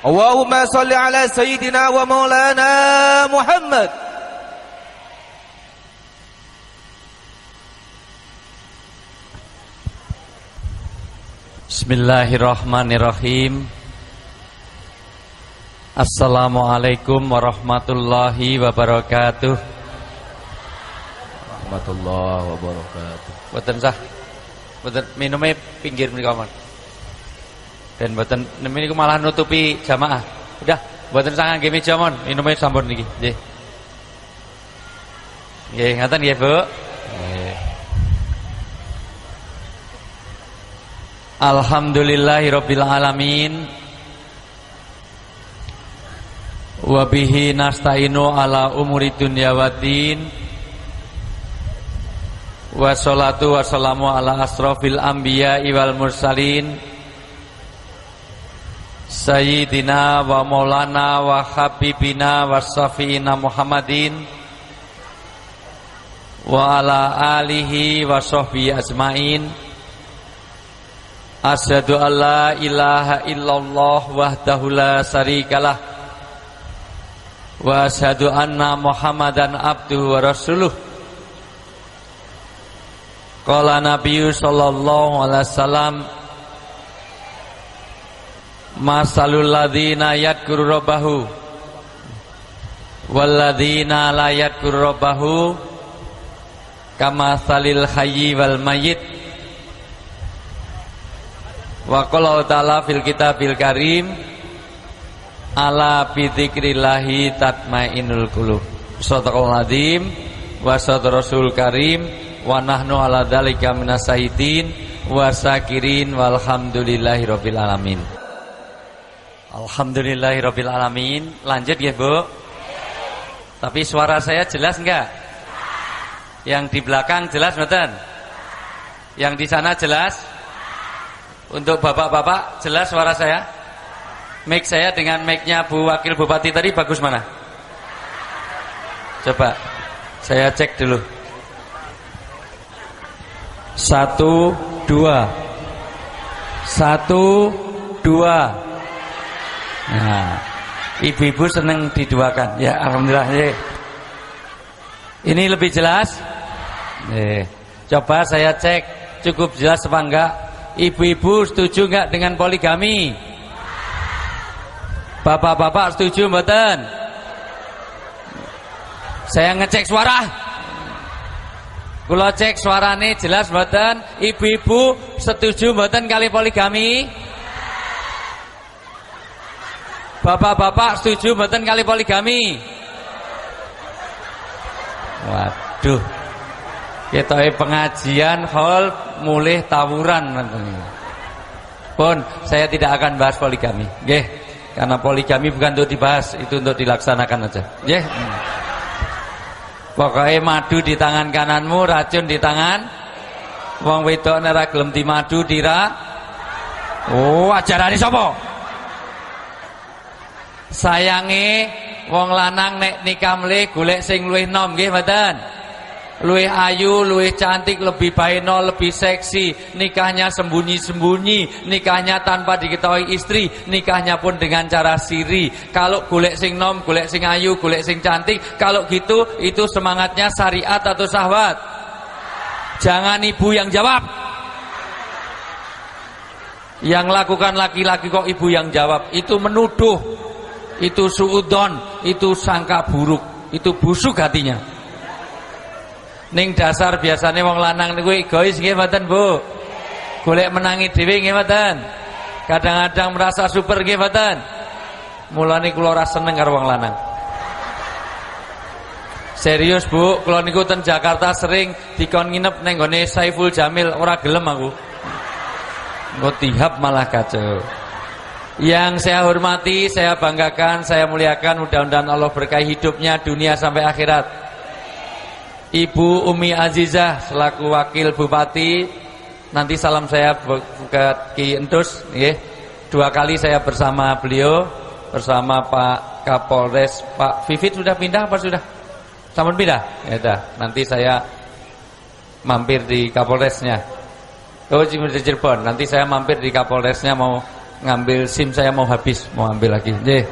Allahumma salli ala sayyidina wa maulana Muhammad. Bismillahirrahmanirrahim. Assalamualaikum warahmatullahi wabarakatuh. Warahmatullahi wabarakatuh. Boten sah. Boten minumnya pinggir mriku mon. Dan boten niku malah nutupi jamaah. Udah, boten sah ngangge meja mon, minumnya sampun niki. Nggih. Nggih, ngaten nggih, Bu. Nggih. Alhamdulillahirabbil alamin. Wa bihi nasta'inu ala umuri dunya waddin. Wassalatu wassalamu ala asrofil anbiya'i wal mursalin Sayyidina wa maulana wa habibina wa syafi'ina Muhammadin wa ala alihi wa sahbihi ajmain. Asyhadu an la ilaha illallah wahdahu la syarikalah wa asyhadu anna Muhammadan abduhu wa rasuluh. Qala Nabiyyu sallallahu alaihi wasallam, masalul ladzina yadhkuru rabbahu wal ladzina la yadhkuru rabbahu kamatsalil hayyi wal mayyit. Wa qala ta'ala fil kitabil karim, ala bi dzikrillahi tatmainnul qulub. Shadaqal adzim wa shadaqa rasul karim. Wa nahnu ala dzalika minasahidin wa syakirin walhamdulillahirabbil alamin. Alhamdulillahirabbil alamin. Lanjut ya, Bu. Tapi suara saya jelas enggak? Yang di belakang jelas mboten? Yang di sana jelas? Untuk bapak-bapak jelas suara saya? Mic saya dengan mic-nya Bu Wakil Bupati tadi bagus mana? Coba saya cek dulu. 1 2 1 2. Nah, ibu-ibu seneng diduakan. Ya, alhamdulillah. Ini lebih jelas? Coba saya cek cukup jelas apa enggak? Ibu-ibu setuju enggak dengan poligami? Bapak-bapak setuju mboten? Saya ngecek suara. Kula cek suarane jelas mboten? Ibu-ibu setuju mboten kali poligami? Bapak-bapak setuju mboten kali poligami? Waduh. Ketoke pengajian hall mulih tawuran. Pun saya tidak akan bahas poligami. Nggih, karena poligami bukan untuk dibahas, itu untuk dilaksanakan aja. Nggih. Pokoknya madu di tangan kananmu, racun di tangan wong wedok nek gelem di madu dira. Oh, ajarane sapa? Sayange wong lanang nek nikah mlih golek sing luwih nom nggih mboten? Luwih ayu, luwih cantik, lebih baeno, lebih seksi. Nikahnya sembunyi-sembunyi, nikahnya tanpa diketahui istri, nikahnya pun dengan cara siri. Kalau golek sing nom, golek sing ayu, golek sing cantik, kalau gitu itu semangatnya syariat atau syahwat? Jangan ibu yang jawab. Yang lakukan laki-laki kok ibu yang jawab? Itu menuduh, itu suudzon, itu sangka buruk, itu busuk hatinya. Ning dasar biasane wong lanang niku egois nggih mboten, Bu? Golek menangi dhewe nggih mboten? Kadang-kadang merasa super nggih mboten? Mulane kula ora seneng karo wong lanang. Serius, Bu, kula niku ten Jakarta sering dikon nginep ning gone Saiful Jamil, ora gelem aku. Engko tihap malah kacau. Yang saya hormati, saya banggakan, saya muliakan, mudah-mudahan Allah berkahi hidupnya dunia sampai akhirat. Ibu Umi Azizah selaku Wakil Bupati, nanti salam saya ke Ki Entus, nggih. 2 kali saya bersama beliau, bersama Pak Kapolres. Pak Vivit sudah pindah apa sudah? Sampun pindah? Ya dah. Nanti saya mampir di Kapolresnya. Oh, di Cirebon. Nanti saya mampir di Kapolresnya mau ngambil SIM saya mau habis, mau ambil lagi. Nggih.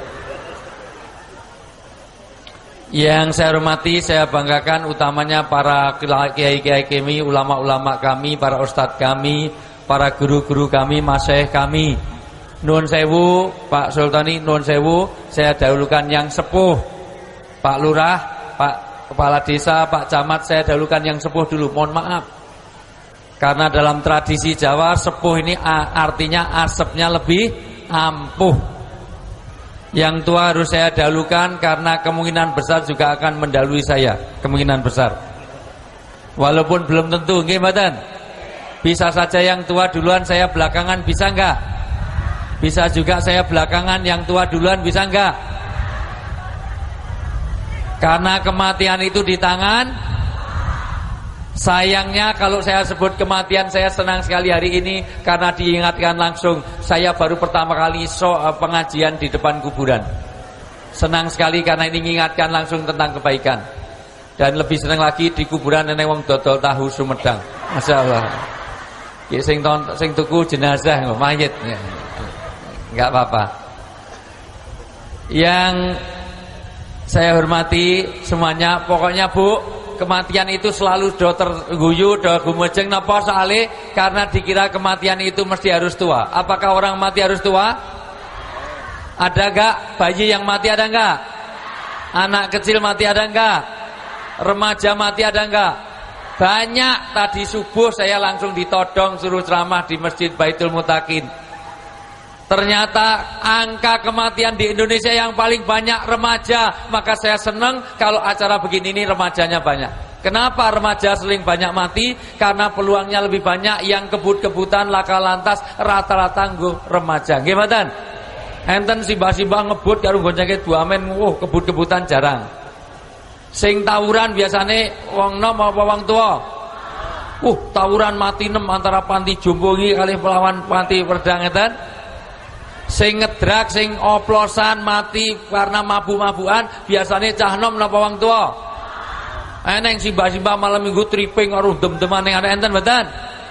Yang saya hormati, saya banggakan utamanya para kiai-kiai kami, ulama-ulama kami, para ustadz kami, para guru-guru kami, masyayikh kami. Nuwun sewu, Pak Sultani, nuwun sewu, saya dahulukan yang sepuh. Pak Lurah, Pak Kepala Desa, Pak Camat, saya dahulukan yang sepuh dulu. Mohon maaf. Karena dalam tradisi Jawa, sepuh ini artinya asapnya lebih ampuh. Yang tua harus saya dahulukan karena kemungkinan besar juga akan mendahului saya. Kemungkinan besar. Walaupun belum tentu, nggih mboten? Bisa saja yang tua duluan, saya belakangan, bisa enggak? Bisa juga saya belakangan, yang tua duluan, bisa enggak? Karena kematian itu di tangan. Sayangnya kalau saya sebut kematian, saya senang sekali hari ini karena diingatkan langsung. Saya baru pertama kali pengajian di depan kuburan. Senang sekali karena ini mengingatkan langsung tentang kebaikan. Dan lebih senang lagi di kuburan nenek wong dodol tahu Sumedang. Masya Allah. Sing tuku jenazah mayit. Enggak apa-apa. Yang saya hormati semuanya, pokoknya Bu, kematian itu selalu do terguyu, do gumejeng napa soalé karena dikira kematian itu mesti harus tua. Apakah orang mati harus tua? Ada enggak bayi yang mati, ada enggak? Anak kecil mati ada enggak? Remaja mati ada enggak? Banyak. Tadi subuh saya langsung ditodong suruh ceramah di Masjid Baitul Mutakin. Ternyata angka kematian di Indonesia yang paling banyak remaja. Maka saya senang kalau acara begini ini remajanya banyak. Kenapa remaja sering banyak mati? Karena peluangnya lebih banyak. Yang kebut-kebutan, laka lantas, rata-rata nggo remaja. Nggih mboten? Enten simbah-simbah ngebut karo goncenge duamen, kebut-kebutan jarang. Sing tawuran biasane wong nom apa wong tua? Tawuran mati 6 antara panti Jombongi kali pelawan panti Perdang ngeten. Sing ngedrak, sing oplosan mati karena mabuk-mabukan biasanya cah nom napa wong tua? Eneng simbah-simbah malam minggu tripping karo dem-deman ning enten mboten?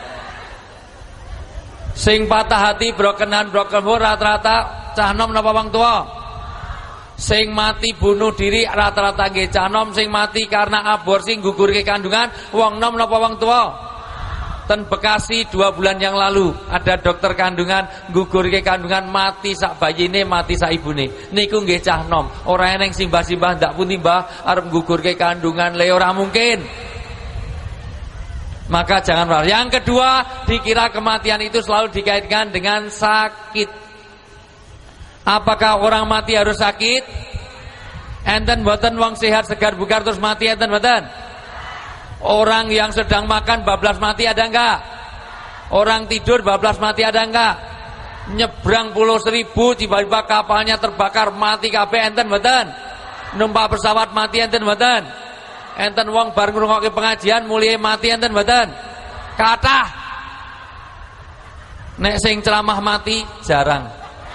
Sing patah hati broken rata-rata cah nom napa wong tua? Sing mati bunuh diri rata-rata nggih cah nom, sing mati karena aborsi nggugurke kandungan wong nom napa wong tua? Ten Bekasi 2 bulan yang lalu ada dokter kandungan nggugurke kandungan mati sak bayine, mati sak ibune. Niku nggih cah nom. Ora eneng simbah-simbah ndak pundi Mbah arep nggugurke kandungan le ora mungkin. Maka jangan marah. Yang kedua, dikira kematian itu selalu dikaitkan dengan sakit. Apakah orang mati harus sakit? Enten mboten wong sehat segar bugar terus mati enten mboten? Orang yang sedang makan bablas mati ada enggak? Orang tidur bablas mati ada enggak? Nyebrang Pulau Seribu tiba-tiba kapalnya terbakar mati kabeh enten mboten? Numpak pesawat mati enten mboten? Enten wong bar ngrungokke pengajian mulai mati enten mboten? Kathah. Nek sing ceramah mati jarang.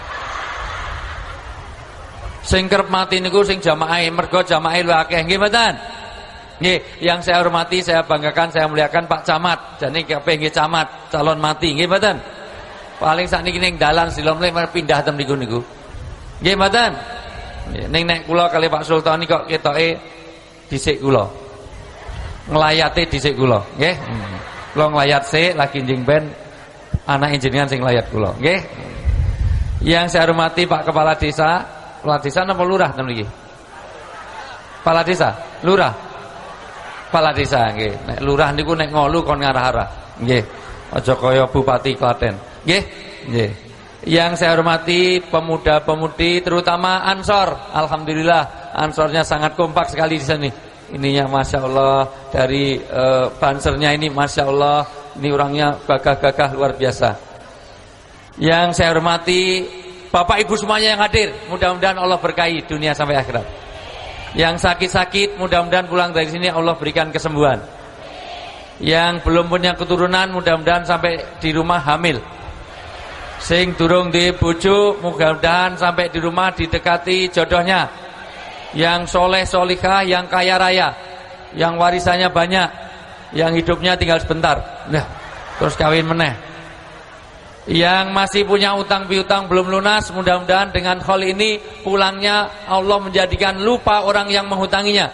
Sing kerep mati niku sing jamaah, mergo jamaah luwih akeh nggih mboten? Nggih, yang saya hormati, saya banggakan, saya muliakan Pak Camat. Jane kepengin camat calon mati, nggih mboten? Paling sakniki ning dalan silomle pindah tem niku. Nggih mboten? Ning nek kula kali Pak Sultan kok ketoke dhisik kula. Nglayate dhisik kula, nggih. Kula nglayat sik lagi njing ben anak jenengan sing nglayat kula, nggih. Yang saya hormati Pak Kepala Desa, Kepala Desa napa lurah ten mriki? Kepala Desa, lurah. Kepala Desa nggih. Nek lurah niku nek ngolu kon ngarah-arah. Nggih. Aja kaya Bupati Klaten. Nggih. Nggih. Yang saya hormati pemuda-pemudi terutama Ansor. Alhamdulillah Ansornya sangat kompak sekali di sini. Ininya Masya Allah. Dari bansernya ini Masya Allah. Ini orangnya gagah-gagah luar biasa. Yang saya hormati Bapak Ibu semuanya yang hadir. Mudah-mudahan Allah berkahi dunia sampai akhirat. Yang sakit-sakit mudah-mudahan pulang dari sini Allah berikan kesembuhan. Yang belum punya keturunan mudah-mudahan sampai di rumah hamil. Sing durung di bojo mudah-mudahan sampai di rumah didekati jodohnya. Yang soleh solihah, yang kaya raya, yang warisannya banyak, yang hidupnya tinggal sebentar. Nah, terus kawin meneh. Yang masih punya utang piutang belum lunas, mudah-mudahan dengan haul ini pulangnya Allah menjadikan lupa orang yang menghutanginya.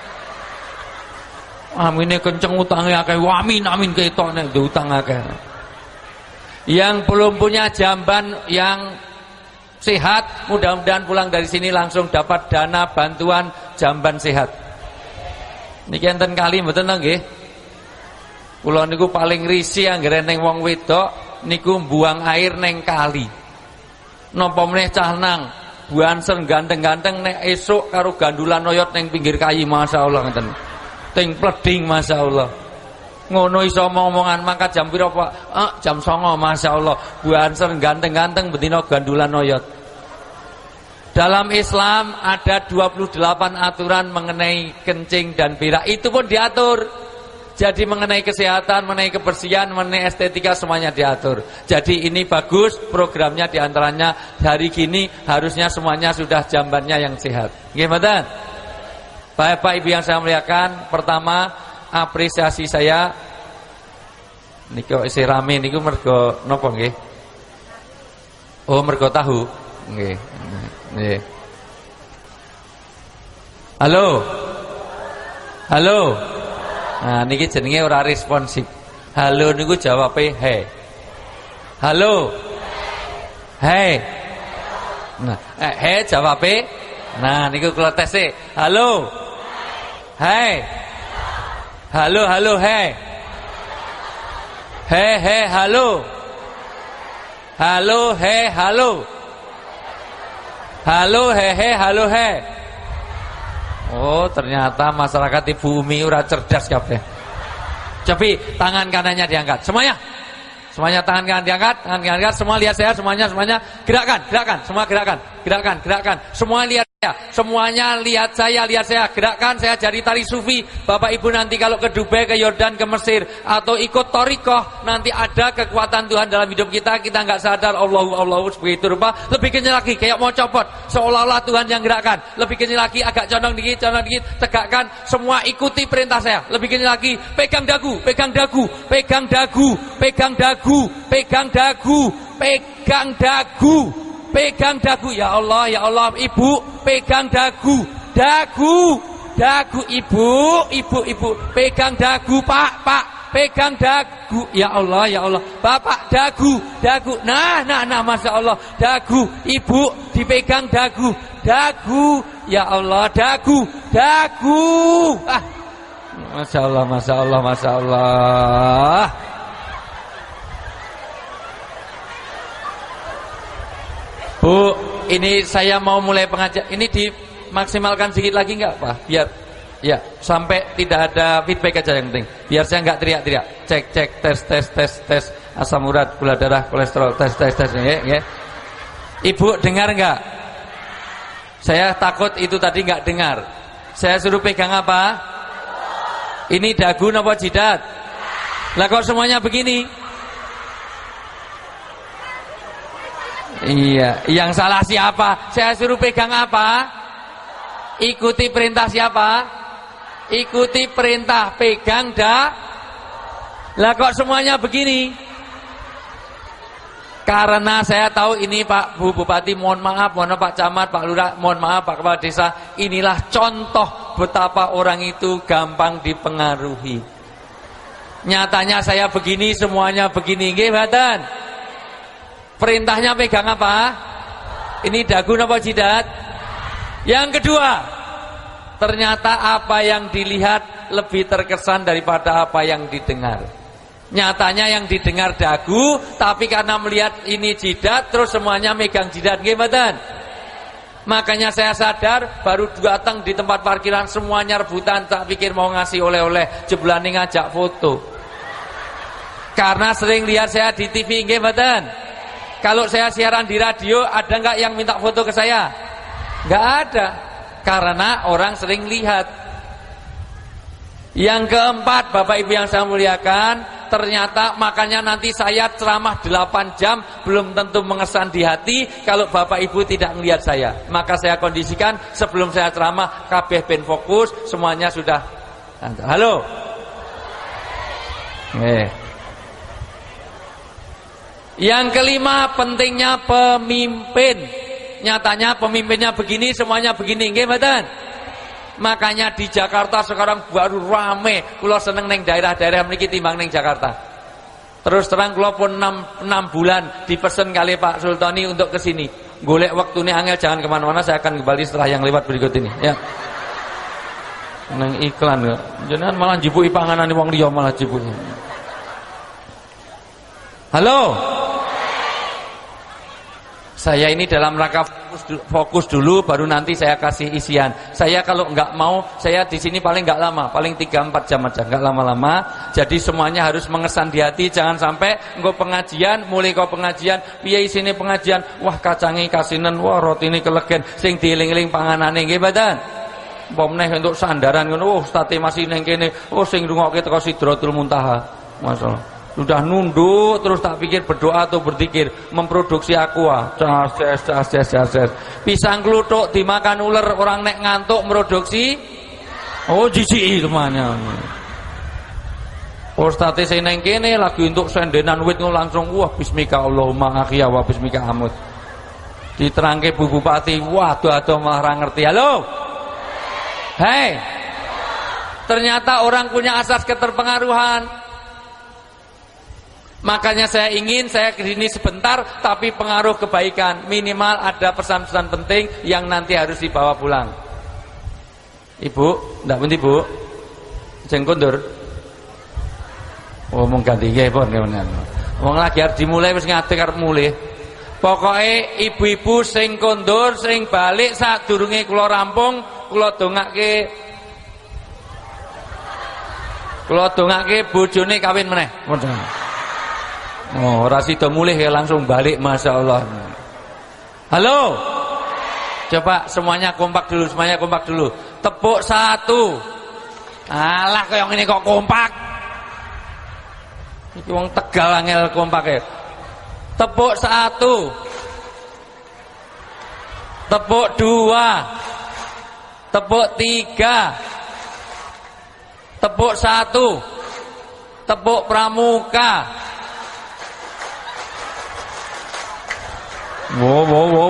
Amin kenceng utangnya akeh, amin amin ketok nek utang akeh. Yang belum punya jamban yang sehat, mudah-mudahan pulang dari sini langsung dapat dana bantuan jamban sehat. Niki enten kali mboten nggih. Kula niku paling risih anggere ning wong wedok niku buang air neng kali. Napa meneh cah nang buansen ganteng-ganteng nek esuk karo gandulan oyot neng pinggir kayi, masyaallah ngeten. Ting pleding masyaallah. Ngono iso omong-omongan mangkat jam pira Pak? Jam 09.00 masyaallah. Buansen ganteng-ganteng betina gandulan oyot. Dalam Islam ada 28 aturan mengenai kencing dan berak. Itu pun diatur. Jadi mengenai kesehatan, mengenai kebersihan, mengenai estetika semuanya diatur. Jadi ini bagus programnya, diantaranya hari gini harusnya semuanya sudah jambannya yang sehat. Gimana? Bapak Ibu yang saya muliakan, pertama apresiasi saya niku isih rame niku mergo napa nggih? Oh, mergo tahu. Nggih. Nggih. Halo. Halo. Nah niki jenenge ora responsif. Halo niku jawabe he. Halo. He. Nah, he jawabe. Nah niku kula tes e. Halo. He. Halo halo he. He halo. Halo he halo. Halo he halo he. Oh ternyata masyarakat Ibu Umi ora cerdas kabeh. Cobi tangan kanannya diangkat semuanya. Semuanya tangan kanan diangkat, tangan kanan diangkat, semua lihat saya, semuanya gerakan, semua gerakan, semua lihat saya, semuanya lihat saya, gerakan, saya jadi tari sufi. Bapak Ibu nanti kalau ke Dubai, ke Yordan, ke Mesir, atau ikut torikoh, nanti ada kekuatan Tuhan dalam hidup kita nggak sadar, Allahu begitu rupa, lebih kencang lagi, kayak mau copot, seolah-olah Tuhan yang gerakkan, lebih kencang lagi, agak condong dikit, tegakkan, semua ikuti perintah saya, lebih kencang lagi, pegang dagu, pegang dagu, ya Allah, Ibu pegang dagu, ibu pegang dagu, Pak pegang dagu, ya Allah, Bapak dagu, nah Masya Allah, dagu, Ibu dipegang dagu, ya Allah, dagu, Masya Allah. Bu, ini saya mau mulai pengajian. Ini dimaksimalkan sedikit lagi enggak, Pak? Biar ya sampai tidak ada feedback aja yang penting. Biar saya enggak teriak-teriak. Cek tes asam urat, gula darah, kolesterol, tes ya. Ibu dengar enggak? Saya takut itu tadi enggak dengar. Saya suruh pegang apa? Ini dagu napa jidat? Lah kok semuanya begini? Iya, yang salah siapa? Saya suruh pegang apa? Ikuti perintah siapa? Ikuti perintah, pegang Lah kok semuanya begini? Karena saya tahu ini Pak Bu Bupati, mohon maaf Pak Camat, Pak Lurah, mohon maaf Pak Kepala Desa. Inilah contoh betapa orang itu gampang dipengaruhi. Nyatanya saya begini, semuanya begini, nggih mboten? Perintahnya pegang apa? Ini dagu apa jidat? Yang kedua, ternyata apa yang dilihat lebih terkesan daripada apa yang didengar. Nyatanya yang didengar dagu, tapi karena melihat ini jidat, terus semuanya megang jidat, nggih mboten? Makanya saya sadar baru datang di tempat parkiran semuanya rebutan, tak pikir mau ngasih oleh-oleh, jeblane ngajak foto. Karena sering lihat saya di TV, nggih mboten? Kalau saya siaran di radio, ada nggak yang minta foto ke saya? Nggak ada, karena orang sering lihat. Yang keempat, Bapak Ibu yang saya muliakan, ternyata makanya nanti saya ceramah 8 jam belum tentu mengesan di hati kalau Bapak Ibu tidak melihat saya. Maka saya kondisikan sebelum saya ceramah, kabeh ben fokus, semuanya sudah. Halo. Yang kelima, pentingnya pemimpin. Nyatanya pemimpinnya begini, semuanya begini, nggih mboten? Makanya di Jakarta sekarang baru rame. Kula seneng neng daerah-daerah mriki timbang neng Jakarta. Terus terang kula pun 6 bulan dipesen kali Pak Sultani untuk kesini. Golek waktune angel, jangan kemana-mana, saya akan kembali setelah yang lewat berikut ini ya. Neng iklan kok. Jenengan malah jibuki panganane wong liya malah jibuki. Halo. Saya ini dalam rangka fokus dulu, baru nanti saya kasih isian. Saya kalau nggak mau, saya di sini paling nggak lama, paling 3-4 jam aja, nggak lama-lama. Jadi semuanya harus mengesan di hati, jangan sampai engko pengajian, mulai kau pengajian, piye isine pengajian, wah kacangi kasinen, wah roti ini kelegen, sing dieling-eling panganane nggih mboten. Pomneh untuk sandaran ngono, oh state masih neng kene, oh sing rungokke teko Sidratul Muntaha. Masalah. Sudah nunduk terus tak pikir berdoa atau berzikir, memproduksi aqua. Cas. Pisang kluthuk dimakan ular, orang nek ngantuk produksi. Oh jijiki temannya. Ustate sing neng kene lagi untuk sendenan wit langsung wah bismika Allahumma akhya wa bismika amut. Diterangke Bu Bupati, waduh aduh malah ra ngerti. Halo. Hei. Ternyata orang punya asas keterpengaruhan. Makanya saya kesini sebentar, tapi pengaruh kebaikan. Minimal ada pesan-pesan penting yang nanti harus dibawa pulang. Ibu, ndak penting Bu? Jeng kondur. Oh, mung ganti nggih pun kemenan. Wong lagi arep dimulai wis ngate karep mulih. Pokoke ibu-ibu sing kondur, sing balik sadurunge kula rampung, kula dongake bojone kawin meneh. Oh, ora sida mulih ya langsung balik, Masya Allah. Halo. Coba semuanya kompak dulu, Tepuk 1. Alah kaya ngene kok kompak. Iki wong Tegal angel kompake. Tepuk 1. Tepuk 2. Tepuk 3. Tepuk 1. Tepuk pramuka. Wo.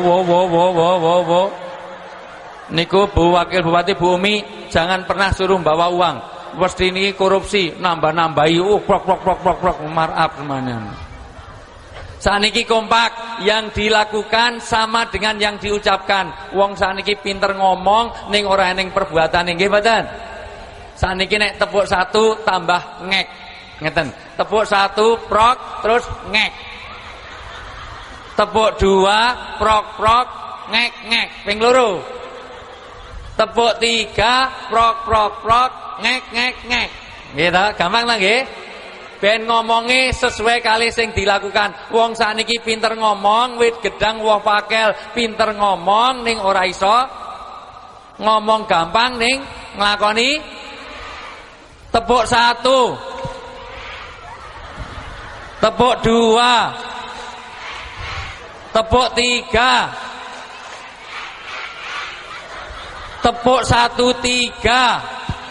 Niku Bu Wakil Bupati Bu Umi, jangan pernah suruh bawa uang. Mesti ini korupsi, nambah-nambahi, prok, marap semuanya. Saniki kompak, yang dilakukan sama dengan yang diucapkan. Wong saniki pinter ngomong, ning ora ning perbuatan nggih mboten. Saniki nek tepuk 1 tambah ngek. Ngeten. Tepuk 1 prok terus ngek. Tepuk 2 prok ngek ping loro. Tepuk 3 prok ngek. Gitu, gampang lah nggih. Ben ngomongi sesuai kali sing dilakukan. Wong sakniki pinter ngomong, wit gedang woh pakel, pinter ngomong ning ora iso ngomong gampang ning nglakoni. Tepuk 1. Tepuk 2. Tepuk 3. Tepuk 1 3.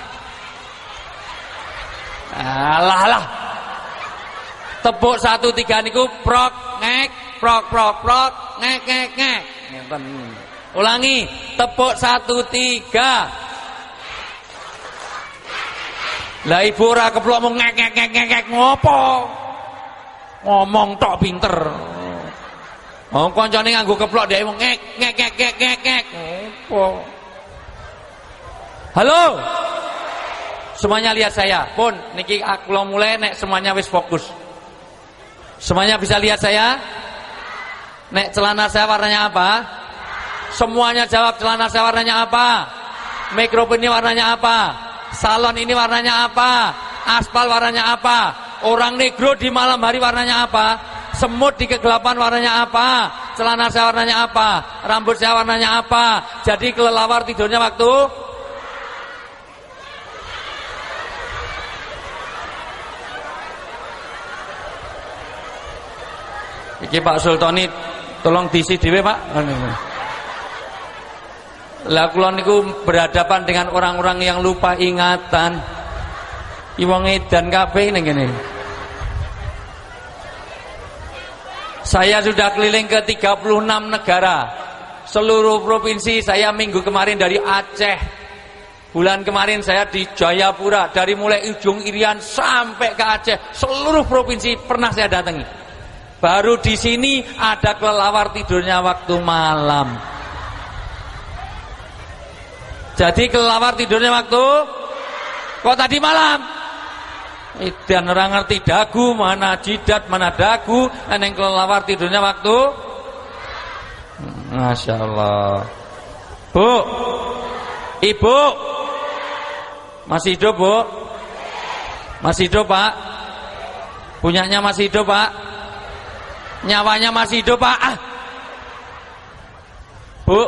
Alah. Tepuk 1 3 niku prok ngek, prok ngek. Ngeten. Ulangi, tepuk 1 3. Lah ibu ora keplok mung ngek ngopo? Ngomong tok pinter. Oh, koncone nganggo keplok dhek ngek. Opo? Halo. Semuanya lihat saya. Pun niki kula mulai nek semuanya wis fokus. Semuanya bisa lihat saya? Nek celana saya warnanya apa? Semuanya jawab, celana saya warnanya apa? Mikrofon ini warnanya apa? Salon ini warnanya apa? Aspal warnanya apa? Orang negro di malam hari warnanya apa? Semut di kegelapan warnanya apa? Celana saya warnanya apa? Rambut saya warnanya apa? Jadi kelelawar tidurnya waktu iki Pak Sultani tolong diisi dhewe Pak. Lah kula niku berhadapan dengan orang-orang yang lupa ingatan. Wong edan kabeh ning kene. Saya sudah keliling ke 36 negara. Seluruh provinsi saya minggu kemarin dari Aceh. Bulan kemarin saya di Jayapura, dari mulai ujung Irian sampai ke Aceh. Seluruh provinsi pernah saya datangi. Baru di sini ada kelelawar tidurnya waktu malam. Jadi kelelawar tidurnya waktu kok tadi malam? Dan orang ngerti dagu, mana jidat, mana dagu. Yang kelelawar tidurnya waktu Masya Allah. Bu, ibu masih hidup, Bu? Masih hidup, Pak? Punyanya masih hidup, Pak? Nyawanya masih hidup, Pak? Bu.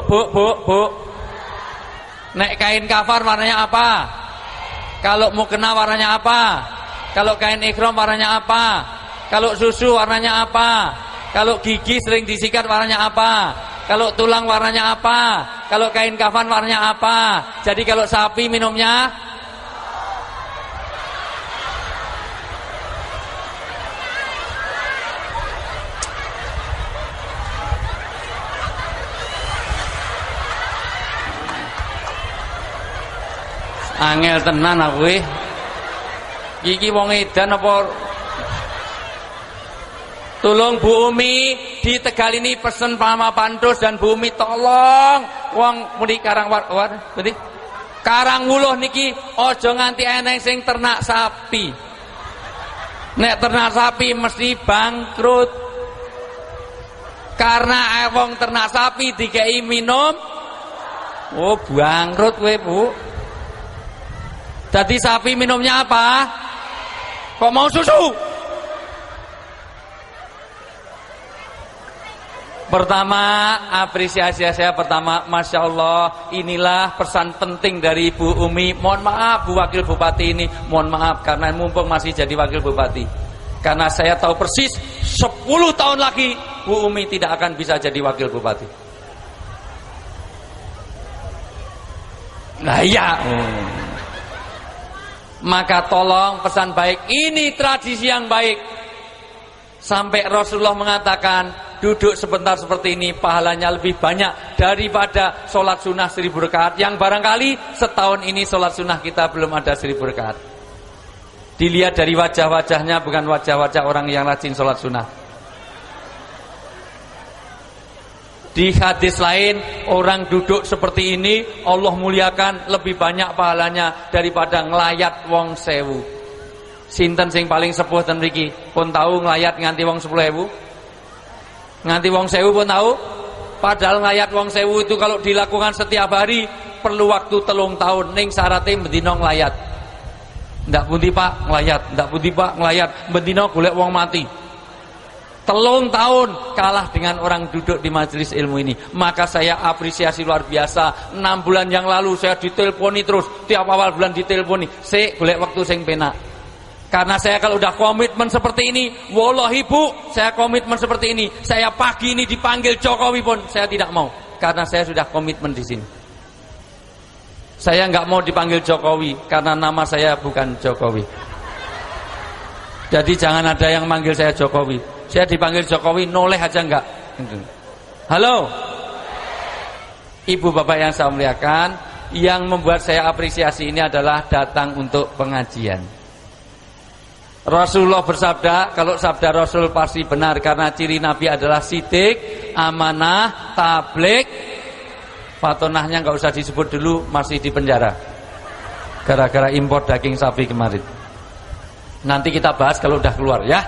Nek kain kafar warnanya apa? Kalau mukena warnanya apa? Kalau kain ikhram warnanya apa? Kalau susu warnanya apa? Kalau gigi sering disikat warnanya apa? Kalau tulang warnanya apa? Kalau kain kafan warnanya apa? Jadi kalau sapi minumnya angel tenan aku iki wong edan apa. Tolong Bu Umi di Tegal ini pesen Mama Pantus dan Bu Umi tolong wong muni Karangwuluh niki aja nganti eneng sing ternak sapi. Nek ternak sapi mesti bangkrut. Karena wong ternak sapi dikei minum bangkrut kowe, Bu. Jadi sapi minumnya apa? Kok mau susu? Pertama, apresiasi saya pertama, Masya Allah, inilah pesan penting dari Bu Umi. Mohon maaf Bu Wakil Bupati ini, mohon maaf karena mumpung masih jadi Wakil Bupati. Karena saya tahu persis 10 tahun lagi Bu Umi tidak akan bisa jadi Wakil Bupati. Nah iya. Maka tolong pesan baik, ini tradisi yang baik. Sampai Rasulullah mengatakan duduk sebentar seperti ini pahalanya lebih banyak daripada sholat sunnah 1000 rakaat. Yang barangkali setahun ini sholat sunnah kita belum ada 1000 rakaat. Dilihat dari wajah-wajahnya, bukan wajah-wajah orang yang rajin sholat sunnah. Di hadis lain, orang duduk seperti ini Allah muliakan lebih banyak pahalanya daripada ngelayat wong 1000. Sinten sing paling sepuh ten mriki pun tahu nglayat nganti wong 10.000? Nganti wong 1000 pun tahu? Padahal nglayat wong 1000 itu kalau dilakukan setiap hari perlu waktu 3 tahun. Ning syarate bendina nglayat. Ndak pundi Pak nglayat, ndak pundi Pak nglayat, bendina golek wong mati. 3 tahun kalah dengan orang duduk di majelis ilmu ini. Maka saya apresiasi luar biasa. 6 bulan yang lalu saya diteleponi terus, tiap awal bulan diteleponi, "Sik golek waktu sing penak." Karena saya kalau udah komitmen seperti ini, wallahi Bu, saya komitmen seperti ini. Saya pagi ini dipanggil Jokowi pun saya tidak mau, karena saya sudah komitmen di sini. Saya nggak mau dipanggil Jokowi karena nama saya bukan Jokowi. Jadi jangan ada yang manggil saya Jokowi. Saya dipanggil Jokowi noleh aja enggak. Halo Ibu Bapak yang saya muliakan, yang membuat saya apresiasi ini adalah datang untuk pengajian. Rasulullah bersabda, kalau sabda Rasul pasti benar, karena ciri Nabi adalah sidik, amanah, tabligh. Fatonahnya enggak usah disebut dulu, masih di penjara gara-gara impor daging sapi kemarin. Nanti kita bahas kalau udah keluar ya.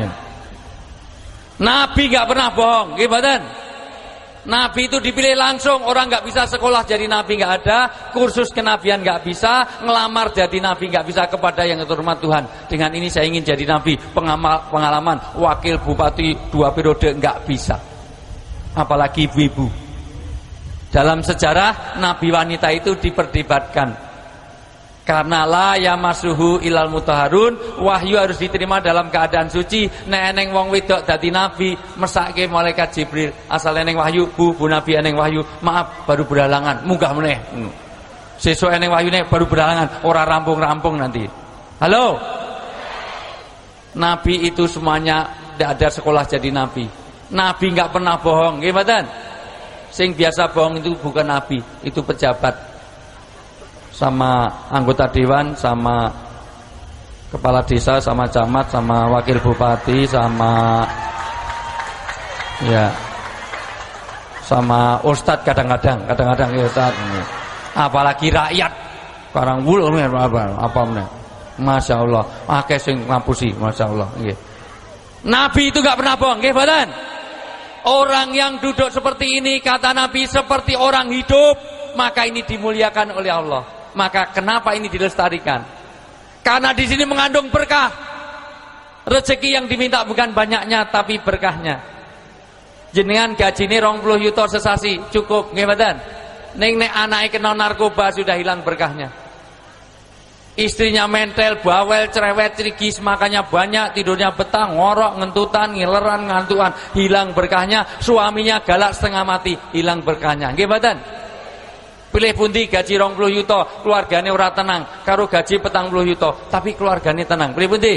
Nabi nggak pernah bohong, gimana? Nabi itu dipilih langsung, orang nggak bisa sekolah jadi nabi, nggak ada kursus kenabian, nggak bisa ngelamar jadi nabi, nggak bisa kepada yang terhormat Tuhan. Dengan ini saya ingin jadi nabi, pengalaman wakil bupati 2 periode nggak bisa, apalagi ibu-ibu. Dalam sejarah nabi wanita itu diperdebatkan. Karena la yamassuhu ilal mutahharun, wahyu harus diterima dalam keadaan suci. Nek eneng wong wedok dadi nabi, mesake malaikat Jibril. Asal eneng wahyu, bu nabi eneng wahyu, maaf baru berhalangan, munggah meneh. Sesuk eneng wahyune baru berhalangan, ora rampung-rampung nanti. Halo. Nabi itu semuanya tidak ada sekolah jadi nabi. Nabi nggak pernah bohong, nggih mboten? Sing biasa bohong itu bukan nabi, itu pejabat. Sama anggota dewan, sama kepala desa, sama camat, sama wakil bupati, sama ya sama ustadz kadang-kadang ya ustadz. Apalagi rakyat karang wul apa meneh. Masya Allah, akeh sing ngapusi, masya Allah. Nggih. Nabi itu nggak pernah bohong, nggih mboten? Orang yang duduk seperti ini kata Nabi seperti orang hidup, maka ini dimuliakan oleh Allah. Maka kenapa ini dilestarikan? Karena di sini mengandung berkah. Rezeki yang diminta bukan banyaknya tapi berkahnya. Jenengan gajine 20 yuta sesasi cukup, nggih mboten? Ning nek anake kena narkoba sudah hilang berkahnya. Istrinya mentel, bawel, cerewet, cerigis, makanya banyak, tidurnya betah, ngorok, ngentutan, ngileran, ngantuan, hilang berkahnya. Suaminya galak setengah mati, hilang berkahnya. Nggih mboten? Pilih pundi gaji 20 yuta, keluargane ora tenang, karo gaji 40 yuta, tapi keluargane tenang. Pilih pundi?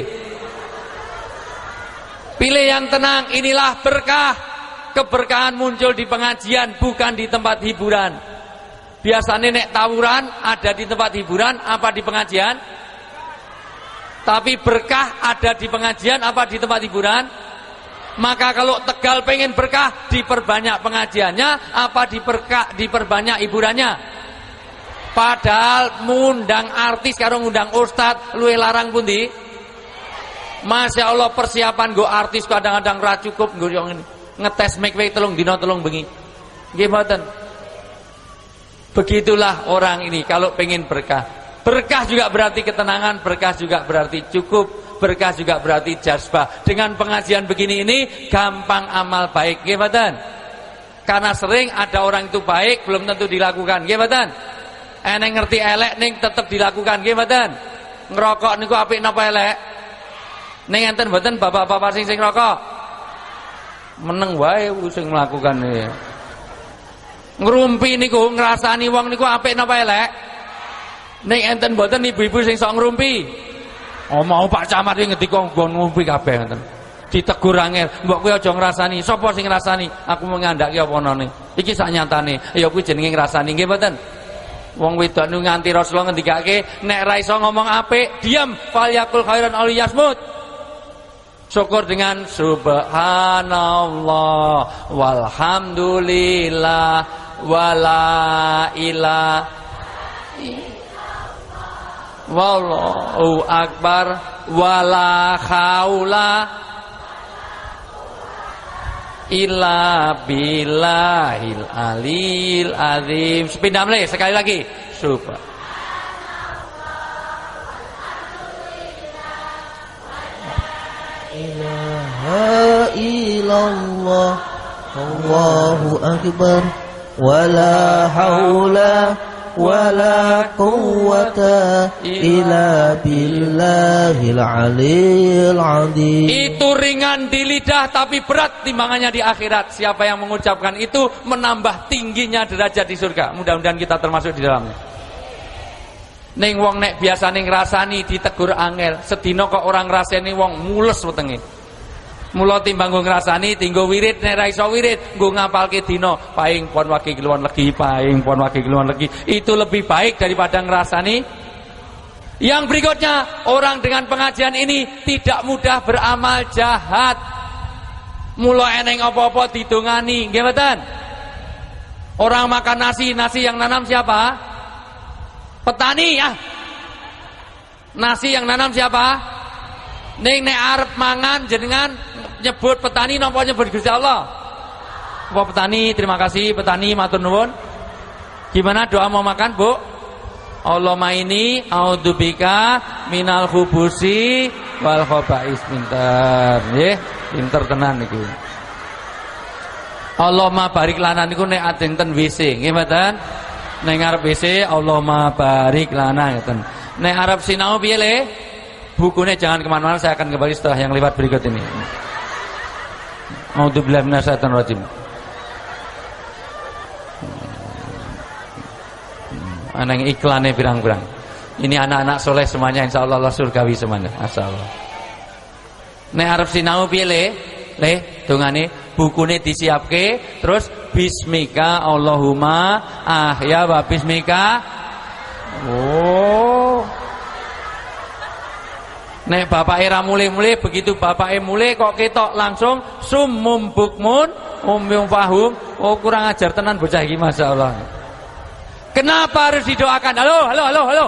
Pilih yang tenang, inilah berkah. Keberkahan muncul di pengajian, bukan di tempat hiburan. Biasanya nek tawuran ada di tempat hiburan apa di pengajian? Tapi berkah ada di pengajian apa di tempat hiburan? Maka kalau Tegal pengen berkah, diperbanyak pengajiannya apa diperbanyak hiburannya? Padahal ngundang artis karo ngundang ustad luwih larang pundi? Masya Allah, persiapan go artis kadang-kadang ra cukup nggo ini. Ngetes mic wae 3 dina 3 bengi. Nggih mboten? Begitulah orang ini kalau pengen berkah. Berkah juga berarti ketenangan, berkah juga berarti cukup, berkah juga berarti jazbah. Dengan pengajian begini ini gampang amal baik, nggih mboten? Karena sering ada orang itu baik belum tentu dilakukan, nggih mboten? Eneng ngerti elek ning tetep dilakukan, nggih mboten? Ngerokok niku apik napa elek? Ning enten mboten bapak-bapak sing ngerokok? Meneng wae sing melakukan iki. Ngrumpi niku ngrasani wong niku apik napa elek? Ning enten mboten ibu-ibu sing sok ngrumpi. Oh mau Pak Camat iki ngendika nggon ngumpi kabeh ngoten. Ditegur angel, mbok kowe aja ngrasani. Sapa sing ngrasani? Aku mau ngandhaki apa none. Iki sak nyatane. Ya kuwi jenenge ngrasani nggih mboten? Wong wedok niku nganti Rasulullah ngendikake nek ra iso ngomong apik, diam, falyakul khairan aw liyasmut. Syukur dengan subhanallah walhamdulillah wala ilaha wallahu akbar wala haula illa billahil aliyil azim. Sepindah mulai sekali lagi. Subhanallah. ilaha illallah Allahu akbar wala haula wala quwwata illa billahil aliyil azim. Itu ringan di lidah tapi berat timbangannya di akhirat. Siapa yang mengucapkan itu menambah tingginya derajat di surga. Mudah-mudahan kita termasuk di dalamnya. Ning wong nek biasane ngrasani ditegur angel, sedina kok orang ngrasani wong mules wetenge. Mula timbang nggo ngrasani tinggo wirid, nek ra iso wirid nggo ngapalke dina paing pon wage kiluan legi, paing pon wage kiluan legi. Itu lebih baik daripada ngrasani. Yang berikutnya, orang dengan pengajian ini tidak mudah beramal jahat. Mula eneng apa-apa didongani, nggih mboten? Orang makan nasi yang nanam siapa? Petani ya. Nasi yang nanam siapa? Ning nek arep mangan jenengan nyebut petani napa nyebut Gusti Allah? Apa petani? Terima kasih petani, matur nuwun. Gimana doa mau makan, Bu? Allahumma ini a'udzubika minal khubusi wal khaba'is. Pinter nggih, pinter tenan niku. Allahumma barik lana niku nek adenten WC, nggih mboten? Nek arep WC Allahumma barik lana ngoten. Nek arep sinau piye le? Bukunya jangan kemana-mana, saya akan kembali setelah yang lewat berikut ini. A'udzubillahi minasyaitonir rajim. Anak iklannya pirang-pirang. Ini anak-anak soleh semuanya, insya Allah Allah surgawi semuanya. Asal. Nek arep sinau piye le? Le, dongane bukune disiapke, terus bismika Allahumma ahya wa bismika. Oh. Nek bapake ra mulih-mulih, begitu bapake mulih kok ketok langsung summum bukmun umyum fahum. Oh, kurang ajar tenan bocah iki masyaallah. Kenapa harus didoakan? Halo.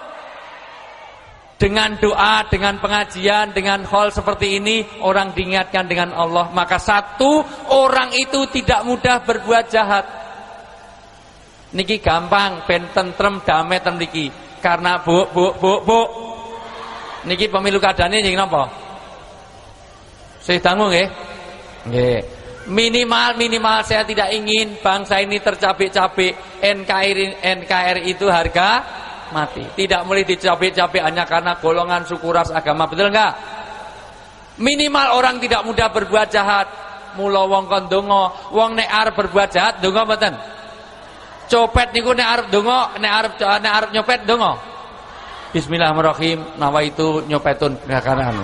Dengan doa, dengan pengajian, dengan hal seperti ini orang diingatkan dengan Allah, maka satu, orang itu tidak mudah berbuat jahat. Niki gampang ben tentrem damai ten niki. Karena bu. Niki pemilu kadane nggih napa? Sih dangu nggih. Nggih. Minimal saya tidak ingin bangsa ini tercapek-capek. NKRI itu harga mati. Tidak boleh dicapek-capek hanya karena golongan suku ras agama, betul enggak? Minimal orang tidak mudah berbuat jahat. Mula wong kon donga, wong nek arep berbuat jahat donga mboten? Copet niku nek arep donga, nek arep nyopet donga. Bismillahirrahmanirrahim, nawaitu nyopetun kakaran.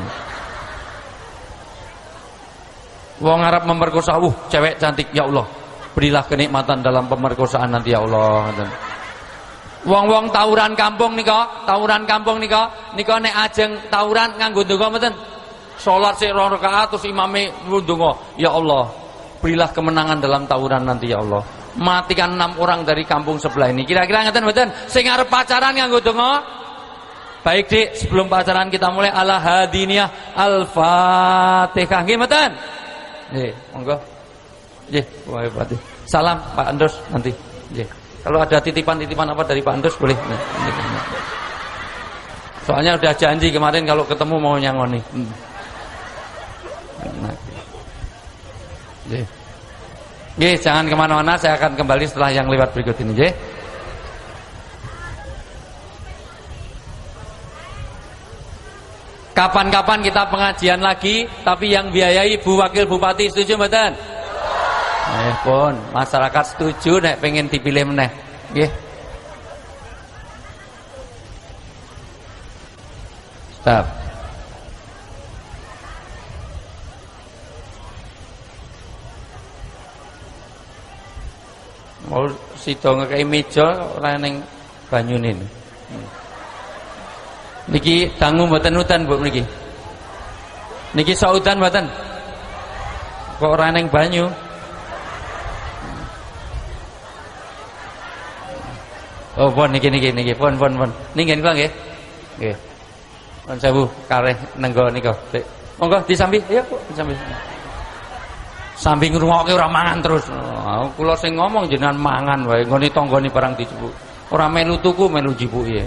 Wong arep memperkosa, cewek cantik ya Allah. Berilah kenikmatan dalam pemerkosaan nanti ya Allah. Wong-wong tawuran kampung nika nek ajeng tawuran nganggo ndonga mboten? Salat sik 2 rakaat terus imame ndonga, ya Allah, berilah kemenangan dalam tawuran nanti ya Allah. Matikan 6 orang dari kampung sebelah ini. Kira-kira ngeten mboten? Sing arep pacaran nganggo ndonga. Baik, Dik, sebelum pacaran kita mulai ala hadiniyah Al-Fatihah. Nggih mboten? Nggih, monggo. Nggih, wae Fatih. Salam Pak Andros nanti. Nggih. Kalau ada titipan-titipan apa dari Pak Andros boleh. Soalnya udah janji kemarin kalau ketemu mau nyangoni. Nggih, jangan kemana-mana, saya akan kembali setelah yang lewat berikut ini. Nggih. Kapan-kapan kita pengajian lagi, tapi yang biayai Bu Wakil Bupati, setuju mboten? Pun masyarakat setuju nek pengen dipilih meneh. Nggih. Stop. Mau sida ngekei meja ora ning banyune. Niki dangu mboten udan Bu niki. Niki saudan mboten? Kok ora ning banyu? Oh, pun niki pun. Ningen kula nggih. Nggih. Pun sewu kareh nenggo nika. Monggo disambi, ayo Bu, disambi. Sambi ngrungokke ora mangan terus. Kula sing ngomong jenengan mangan wae, nggone tanggane barang dijupuk. Ora melu tuku, melu jipuki.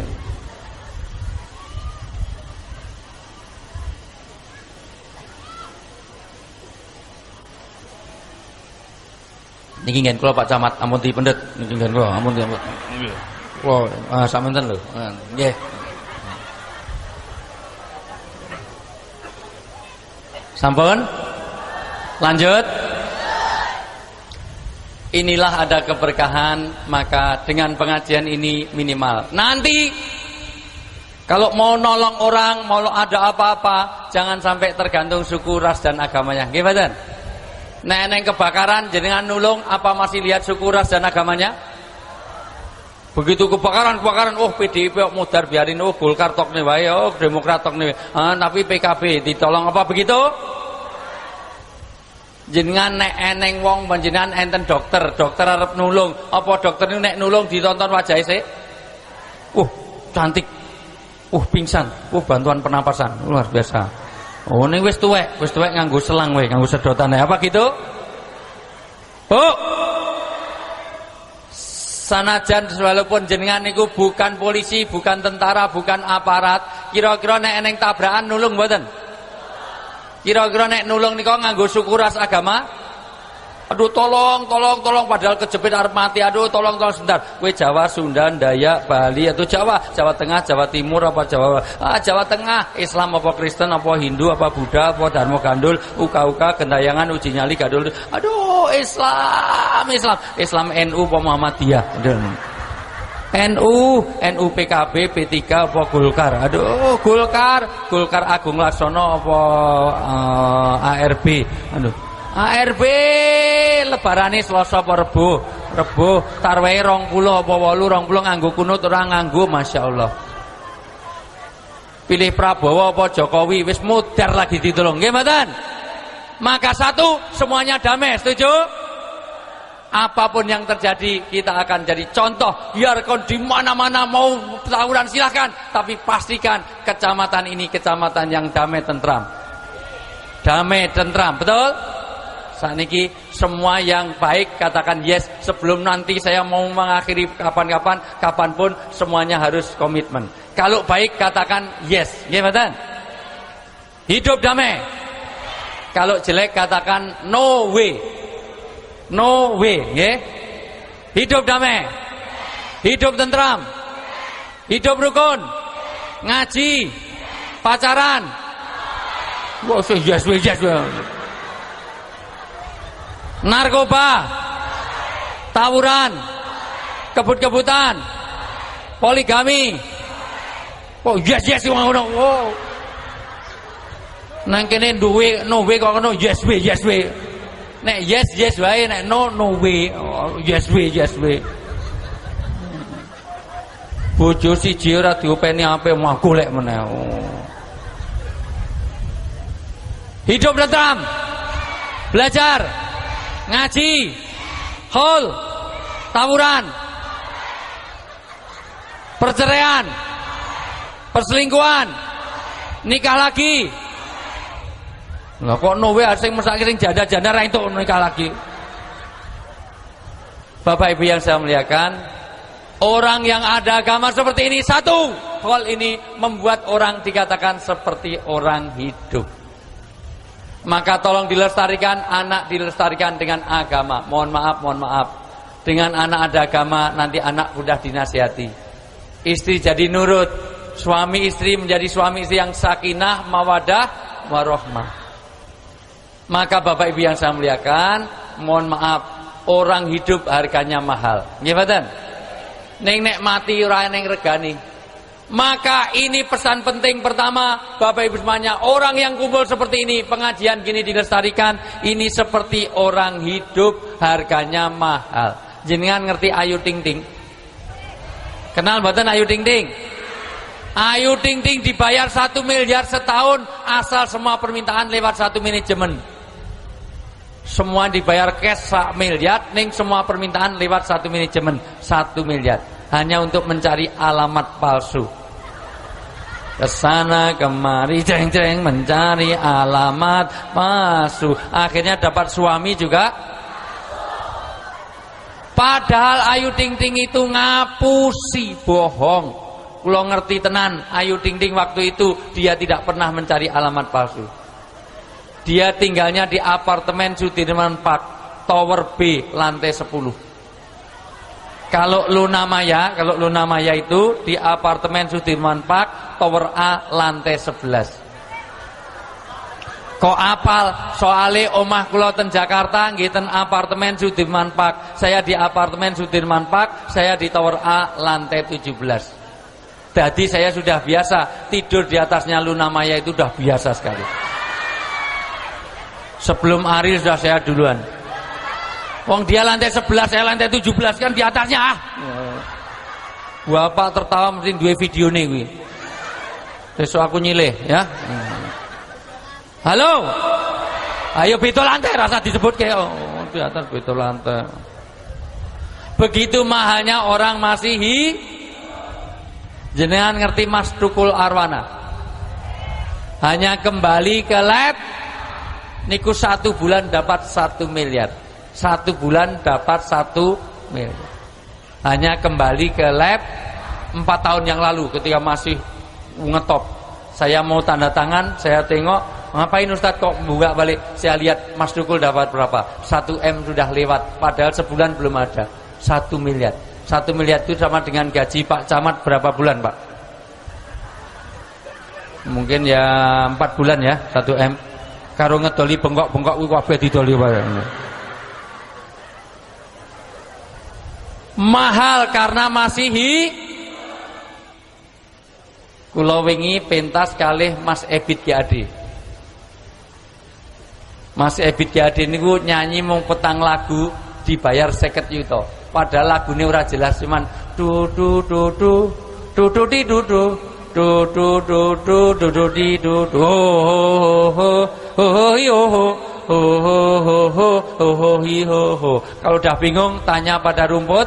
Niki ngen kula Pak Camat, ampun dipendet. Niki ngen kula, ampun diampun. Kula sampeyan lho. Nggih. Sampun? Lanjut. Inilah ada keberkahan, maka dengan pengajian ini minimal. Nanti kalau mau nolong orang, mau ada apa-apa, jangan sampai tergantung suku, ras dan agamanya. Nggih mboten? Neng kebakaran jenengan nulung apa masih lihat suku, ras dan agamanya? Begitu kebakaran, PDIP mudar biarin, Golkar tok nih wae, Demokrat tok nih. Tapi PKB ditolong apa begitu? Jenengan nek eneng wong panjenengan enten dokter arep nulung, apa dokter niku nek nulung ditonton wajahe sik? Cantik. Pingsan. Bantuan pernapasan luar biasa. Ning wis tuwek nganggo selang wae, nganggo sedotane. Apa gitu? Bu. Sanajan walaupun jenengan niku bukan polisi, bukan tentara, bukan aparat, kira-kira nek eneng tabrakan nulung mboten? Kira-kira nek nulung nika nganggo suku, ras, agama? Aduh tolong padahal kejepit arep mati. Aduh tolong sebentar. Kowe Jawa, Sunda, Dayak, Bali atau Jawa Tengah, Jawa Timur apa Jawa Tengah, Islam apa Kristen apa Hindu apa Buddha apa Dharma Gandul, uka Gentayangan, Uji Nyali, Gadul. Aduh Islam NU apa Muhammadiyah. NU PKB P3 apa Golkar. Aduh Golkar Agung Laksono apa ARB. Aduh ARB lebarane Selasa apa Rebo? Rebo tarwehe 20 apa 8 20 nganggo kunut ora nganggo masyaallah. Pilih Prabowo apa Jokowi wis mudar lagi ditolong nggih mboten? Maka satu semuanya damai, setuju? Apapun yang terjadi kita akan jadi contoh. Biarkan di mana-mana mau tawuran silahkan, tapi pastikan kecamatan ini kecamatan yang damai tentram. Damai tentram, betul? Saat ini semua yang baik katakan yes. Sebelum nanti saya mau mengakhiri kapanpun semuanya harus komitmen. Kalau baik katakan yes, gimana? Hidup damai. Kalau jelek katakan no way. No way, nggih. Hidup damai. Hidup tentram. Hidup rukun. Ngaji. Pacaran. Wah, yes. Narkoba. Tawuran. Kebut-kebutan. Poligami. Oh, yes ngono. Oh. Nang kene duwe no way kok ngono yes we. Nek yes wae, nek no way. Oh, yes we. Bojo siji ora diopeni ape mah golek meneh. Oh. Hidup tentram. Belajar. Ngaji. Haul. Tawuran. Perceraian. Perselingkuhan. Nikah lagi. Lah kok no way sing mesake sing janda-janda ra entuk nikah lagi. Bapak Ibu yang saya muliakan, orang yang ada agama seperti ini satu, hal ini membuat orang dikatakan seperti orang hidup. Maka tolong dilestarikan, anak dilestarikan dengan agama. Mohon maaf. Dengan anak ada agama nanti anak mudah dinasihati. Istri jadi nurut, suami istri menjadi suami istri yang sakinah, mawadah, warahmah. Maka Bapak Ibu yang saya muliakan, mohon maaf, orang hidup harganya mahal. Nggih mboten? Ning nek mati ora ning regani. Maka ini pesan penting pertama, Bapak Ibu semuanya, orang yang kumpul seperti ini, pengajian gini dilestarikan, ini seperti orang hidup harganya mahal. Jenengan ngerti Ayu Ting Ting? Kenal mboten Ayu Ting Ting? Ayu Ting Ting dibayar 1 miliar setahun asal semua permintaan lewat 1 manajemen. Semua dibayar cash 1 miliar, ning semua permintaan lewat 1 manajemen 1 miliar. Hanya untuk mencari alamat palsu. Kesana kemari jeng-jeng mencari alamat palsu. Akhirnya dapat suami juga. Padahal Ayu Ting Ting itu ngapusi, bohong. Kula ngerti tenan, Ayu Ting Ting waktu itu dia tidak pernah mencari alamat palsu. Dia tinggalnya di apartemen Sudirman Park, Tower B, lantai 10. Kalau Luna Maya itu di apartemen Sudirman Park, Tower A, lantai 11. Kok apal? Soale omah kula ten Jakarta nggih ten apartemen Sudirman Park. Saya di apartemen Sudirman Park, saya di Tower A, lantai 17. Jadi saya sudah biasa tidur di atasnya Luna Maya, itu sudah biasa sekali. Sebelum Ariel sudah saya duluan. Wong dia lantai 11, saya lantai 17 kan di atasnya. Bapak tertawa mesti duwe videone kuwi. Besok aku nyilih ya. Halo. Ayo beto lantai rasa disebut kayak di atas beto lantai. Begitu mahalnya orang masih jenengan ngerti Mas Tukul Arwana? Hanya kembali ke lab niku 1 bulan dapat 1 miliar. 1 bulan dapat 1 miliar. Hanya kembali ke lab 4 tahun yang lalu ketika masih ngetop. Saya mau tanda tangan, saya tengok, ngapain Ustadz kok buka balik? Saya lihat Mas Tukul dapat berapa? 1M sudah lewat, padahal sebulan belum ada. 1 miliar. 1 miliar itu sama dengan gaji Pak Camat berapa bulan, Pak? Mungkin ya 4 bulan ya, 1M. Karo ngedoli bengkok-bengkok kuwi kabeh didoli wae. Mahal karena masih kula wingi pentas kalih Mas Ebit Ki Ade. Mas Ebit Gyadi niku nyanyi mung petang lagu dibayar 50 juta. Padahal lagune ora jelas cuman du du du du du du di du du du du du du du du di du du ho ho ho ho ho ho ho ho ho ho. Kalau udah bingung tanya pada rumput.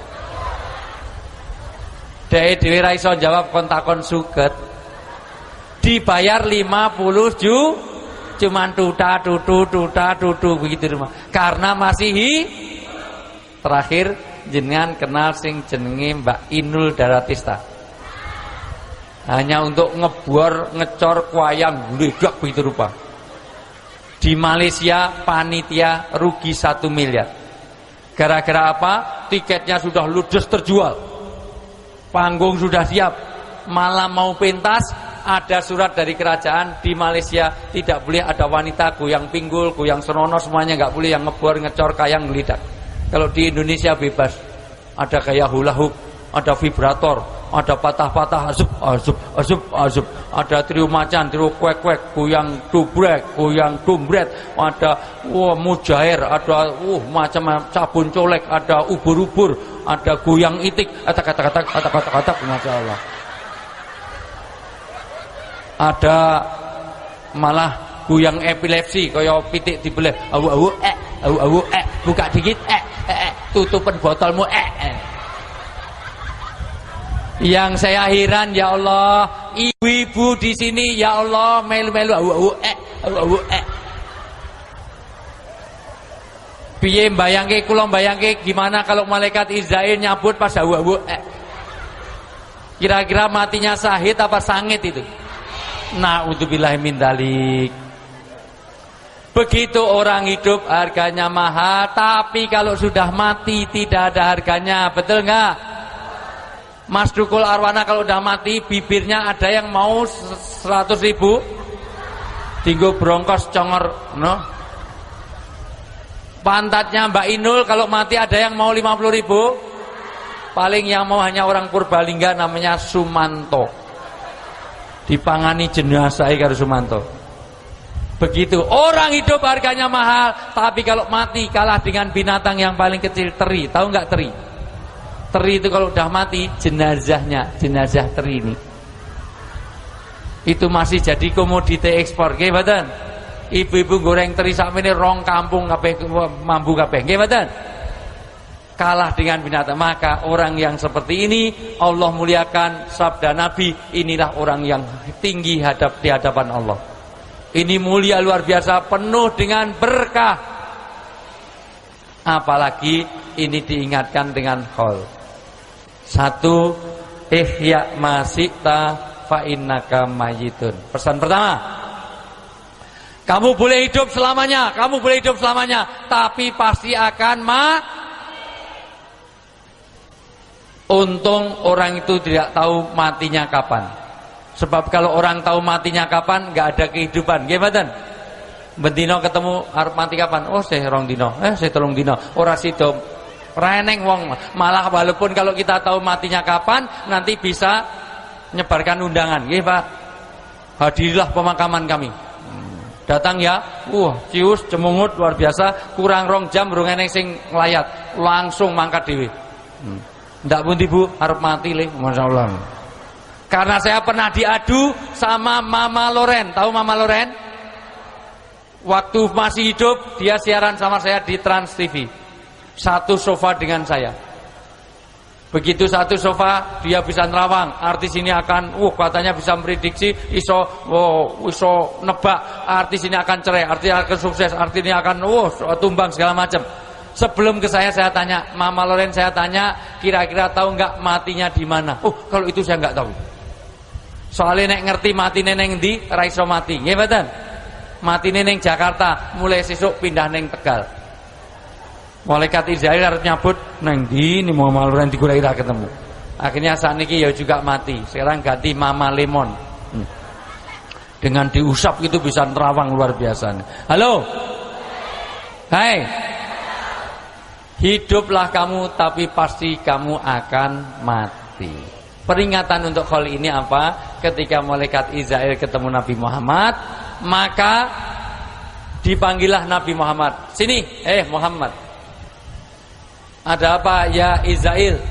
Dhewe ra iso jawab kontakon suket. Dibayar 50 juta cuman tuta tutu begitu rumah. Karena masih terakhir jenengan kenal sing jenenge Mbak Inul Daratista. Hanya untuk ngebor ngecor kuayang gledak begitu rupa. Di Malaysia panitia rugi 1 miliar. Gara-gara apa? Tiketnya sudah ludes terjual. Panggung sudah siap. Malam mau pentas, ada surat dari kerajaan di Malaysia tidak boleh ada wanita goyang pinggul, goyang senono, semuanya nggak boleh yang ngebor, ngecor, kayang, ngelidak. Kalau di Indonesia bebas, ada kayak hula hoop, ada vibrator, ada patah-patah, azup, ada trio macan, trio kuek-kuek, goyang dubrek, goyang dumbret, ada mujair, ada macam sabun colek, ada ubur-ubur, ada goyang itik, kata-kata, masya Allah. Ada malah goyang epilepsi kaya pitik dibelah awu buka dikit tutupan botolmu Yang saya heran ya Allah, ibu-ibu di sini ya Allah melu-melu awu piye mbayangke kula mbayangke gimana kalau malaikat Israil nyabut pas awu kira-kira matinya sahid apa sangit itu? Na'udzubillahi min dzalik. Begitu orang hidup harganya mahal, tapi kalau sudah mati tidak ada harganya, betul enggak? Mas Dukul Arwana kalau udah mati bibirnya ada yang mau 100.000, tinggal brongkos congor, no? Pantatnya Mbak Inul kalau mati ada yang mau 50.000, paling yang mau hanya orang Purbalingga namanya Sumanto. Dipangani jenazah karo Sumanto. Begitu orang hidup harganya mahal, tapi kalau mati kalah dengan binatang yang paling kecil, teri. Tahu nggak teri? Teri itu kalau udah mati jenazahnya, jenazah teri ini itu masih jadi komoditi ekspor. Nggih mboten? Ibu-ibu goreng teri sakmene rong kampung kabeh mambu kabeh. Nggih mboten? Kalah dengan binatang. Maka orang yang seperti ini Allah muliakan, sabda Nabi, inilah orang yang tinggi di hadapan Allah. Ini mulia luar biasa, penuh dengan berkah. Apalagi ini diingatkan dengan khol. 1, ihya masita fa innaka mayitun. Pesan pertama, kamu boleh hidup selamanya, tapi pasti akan Untung orang itu tidak tahu matinya kapan. Sebab kalau orang tahu matinya kapan, nggak ada kehidupan. Nggih mboten? Bendino ketemu arep mati kapan? Oh, saya 2 dino. Saya 3 dino. Ora sida. Reneng wong. Malah walaupun kalau kita tahu matinya kapan, nanti bisa nyebarkan undangan. Nggih, Pak. Hadirilah pemakaman kami. Datang ya. Cius cemungut luar biasa, kurang 2 jam urung eneng sing nglayat. Langsung mangkat dhewe. Ndak pun ibu harap mati le, masya Allah. Karena saya pernah diadu sama Mama Loren, tahu Mama Loren? Waktu masih hidup dia siaran sama saya di Trans TV. Satu sofa dengan saya. Begitu satu sofa dia bisa nerawang. Artis ini akan, katanya bisa memprediksi, iso nebak. Artis ini akan cerai, artis akan sukses, artis ini akan tumbang segala macam. Sebelum ke saya tanya, Mama Loren saya tanya, kira-kira tahu nggak matinya di mana? Kalau itu saya nggak tahu. Soalnya nek ngerti mati neneng di, raiso mati. Nggih mboten? Mati neneng Jakarta, mulai sesuk pindah neng Tegal. Malaikat Israil harus nyabut neng di, ini Mama Loren digoleki ra ketemu. Akhirnya saat ini ya juga mati. Sekarang ganti Mama Lemon. Dengan diusap itu bisa nerawang luar biasa. Halo. Hai. Hiduplah kamu, tapi pasti kamu akan mati. Peringatan untuk kali ini apa? Ketika malaikat Israil ketemu Nabi Muhammad, maka Dipanggillah Nabi Muhammad. Sini, Muhammad. Ada apa ya Israel?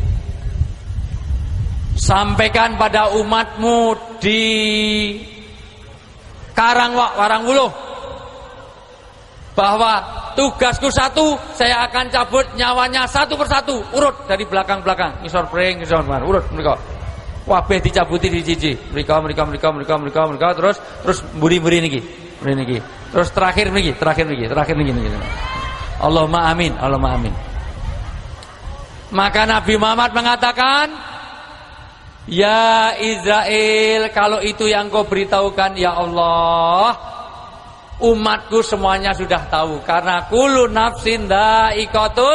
Sampaikan pada umatmu di Karangwuluh bahwa tugasku satu, saya akan cabut nyawanya satu persatu, urut dari belakang-belakang, ngisor pring, ngisor mana, urut mereka. Wabeh dicabuti di cici. Mereka terus mburi-mburi niki. Terus terakhir niki. Allahumma amin. Maka Nabi Muhammad mengatakan, ya Israel, kalau itu yang kau beritahukan ya Allah, umatku semuanya sudah tahu. Karena kullu nafsin dha'iqatul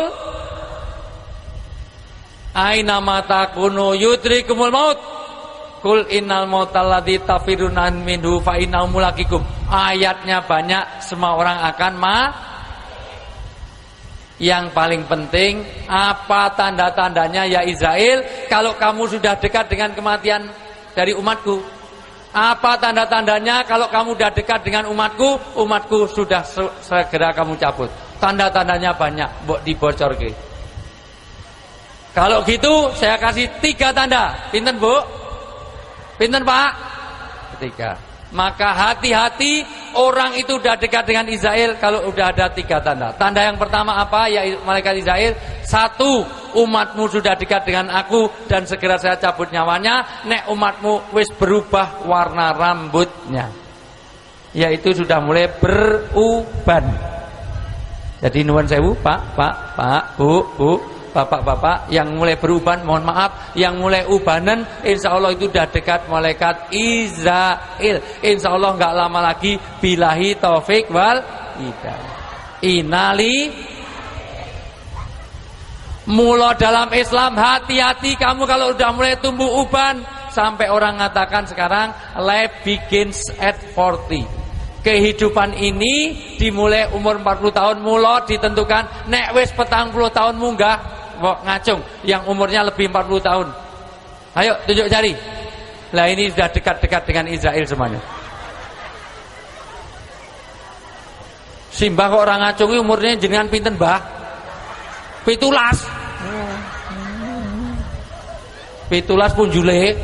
aina mata kunu yudrikumul maut. Kul innal mautal ladzi tafiruna minhu fa innahu mulaqikum. Ayatnya banyak, semua orang akan Yang paling penting, apa tanda-tandanya ya Israel kalau kamu sudah dekat dengan kematian dari umatku? Apa tanda-tandanya kalau kamu sudah dekat dengan umatku sudah segera kamu cabut? Tanda-tandanya banyak, mbok dibocorke. Kalau gitu saya kasih 3 tanda. Pinten Bu? Pinten Pak? 3. Maka hati-hati, orang itu sudah dekat dengan Israel kalau sudah ada 3 tanda. Tanda yang pertama apa ya malaikat Israel? 1, umatmu sudah dekat dengan aku dan segera saya cabut nyawanya. Nek umatmu wis berubah warna rambutnya, yaitu sudah mulai beruban. Jadi nuwun sewu Pak, Bu, Bapak-bapak yang mulai beruban, mohon maaf, yang mulai ubanan, insya Allah itu sudah dekat malaikat Israel. Insya Allah nggak lama lagi. Billahi taufik wal hidayah. Inali. Mula dalam Islam, hati-hati kamu kalau udah mulai tumbuh uban. Sampai orang mengatakan sekarang life begins at 40. Kehidupan ini dimulai umur 40 tahun. Mula ditentukan nek wis 40 tahun munggah ngacung yang umurnya lebih 40 tahun. Ayo tunjuk jari. Lah ini sudah dekat-dekat dengan Israel semuanya. Simbah kok orang ngacungi umurnya jenengan pinten, Mbah? 17. 17 pun jule.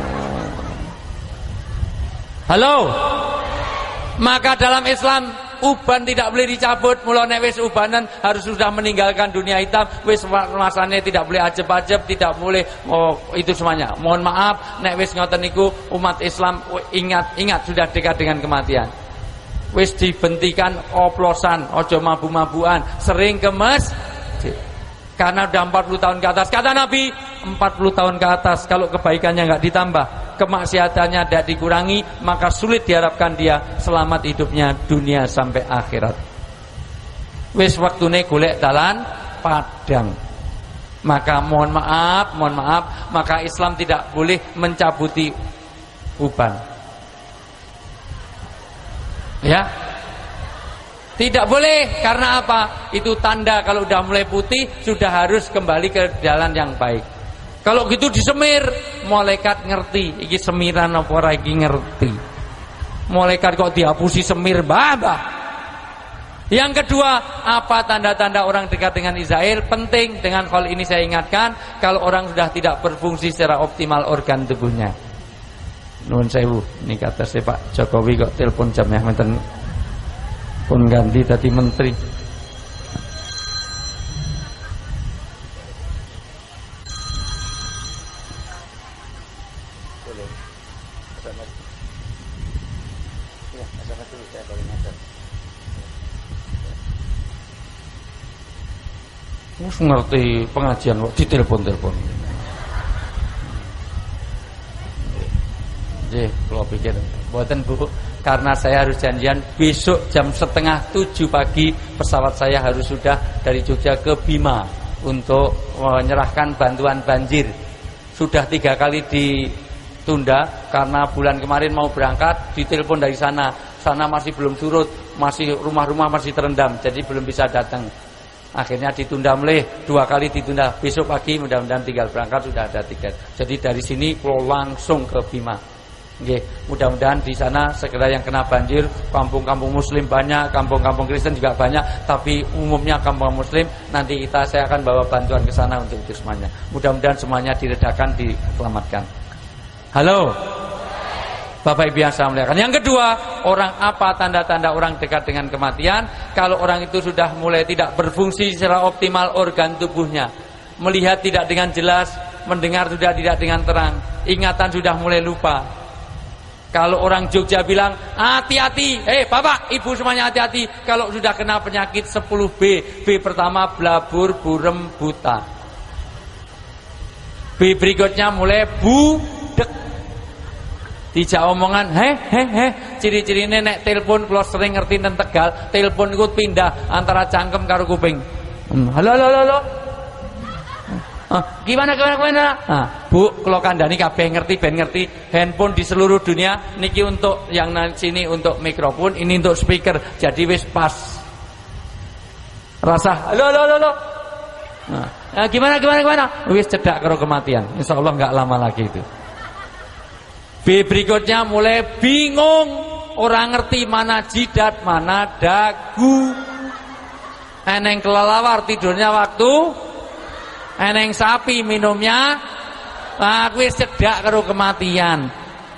Halo. Maka dalam Islam uban tidak boleh dicabut. Mula nek wis ubanan harus sudah meninggalkan dunia hitam. Wis masane tidak boleh ajeb-ajeb, tidak boleh itu semuanya. Mohon maaf nek wis ngoten niku umat Islam ingat sudah dekat dengan kematian. Wis dibentikan oplosan, ojo mabu-mabuan, sering ke masjid. Karena udah 40 tahun ke atas. Kata Nabi, 40 tahun ke atas kalau kebaikannya enggak ditambah, kemaksiatannya tidak dikurangi, maka sulit diharapkan dia selamat hidupnya dunia sampai akhirat. Wis waktune golek dalan padang. Maka mohon maaf, maka Islam tidak boleh mencabuti uban. Ya. Tidak boleh, karena apa? Itu tanda kalau udah mulai putih sudah harus kembali ke jalan yang baik. Kalau gitu disemir, malaikat ngerti iki semiran apa ora iki ngerti. Malaikat kok dihapusi semir, Mbah. Yang kedua, apa tanda-tanda orang dekat dengan Israel? Penting, dengan hal ini saya ingatkan, kalau orang sudah tidak berfungsi secara optimal organ tubuhnya. Nuwun sewu, ini kata Pak Jokowi kok telepon jam yang menten pun ganti tadi menteri. Mus ngerti pengajian kok ditelepon-telepon. Nggih, kula pikir mboten Bu, karena saya harus janjian besok jam 6:30 pagi pesawat saya harus sudah dari Jogja ke Bima untuk menyerahkan bantuan banjir. Sudah 3 kali ditunda karena bulan kemarin mau berangkat, ditelepon dari sana masih belum surut, masih rumah-rumah masih terendam, jadi belum bisa datang. Akhirnya ditunda mulai 2 kali ditunda. Besok pagi mudah-mudahan tinggal berangkat sudah ada tiket. Jadi dari sini pulau langsung ke Bima. Nggih, mudah-mudahan di sana segera yang kena banjir, kampung-kampung muslim banyak, kampung-kampung Kristen juga banyak, tapi umumnya kampung muslim, nanti saya akan bawa bantuan ke sana untuk itu semuanya. Mudah-mudahan semuanya diredakan, diselamatkan. Halo. Bapak Ibu yang saya muliakan. Yang kedua, orang apa tanda-tanda orang dekat dengan kematian? Kalau orang itu sudah mulai tidak berfungsi secara optimal organ tubuhnya, melihat tidak dengan jelas, mendengar sudah tidak dengan terang, ingatan sudah mulai lupa. Kalau orang Jogja bilang, hati-hati, bapak, ibu semuanya hati-hati. Kalau sudah kena penyakit 10B, B pertama blabur, burem, buta. B berikutnya mulai budek. Dijak omongan, ciri-cirine nek telepon kalau sering ngerti nang Tegal, telepon iku pindah antara cangkem karo kuping. Halo. Gimana? Bu, kalau kandani kabeh ngerti, ben ngerti. Handphone di seluruh dunia niki untuk yang sini untuk mikrofon, ini untuk speaker. Jadi wis pas. Rasa halo. Gimana? Wis cedak karo kematian. Insyaallah enggak lama lagi itu. B berikutnya mulai bingung, orang ngerti mana jidat, mana dagu. Eneng kelelawar tidurnya waktu, eneng sapi minumnya, wis cedak karo kematian.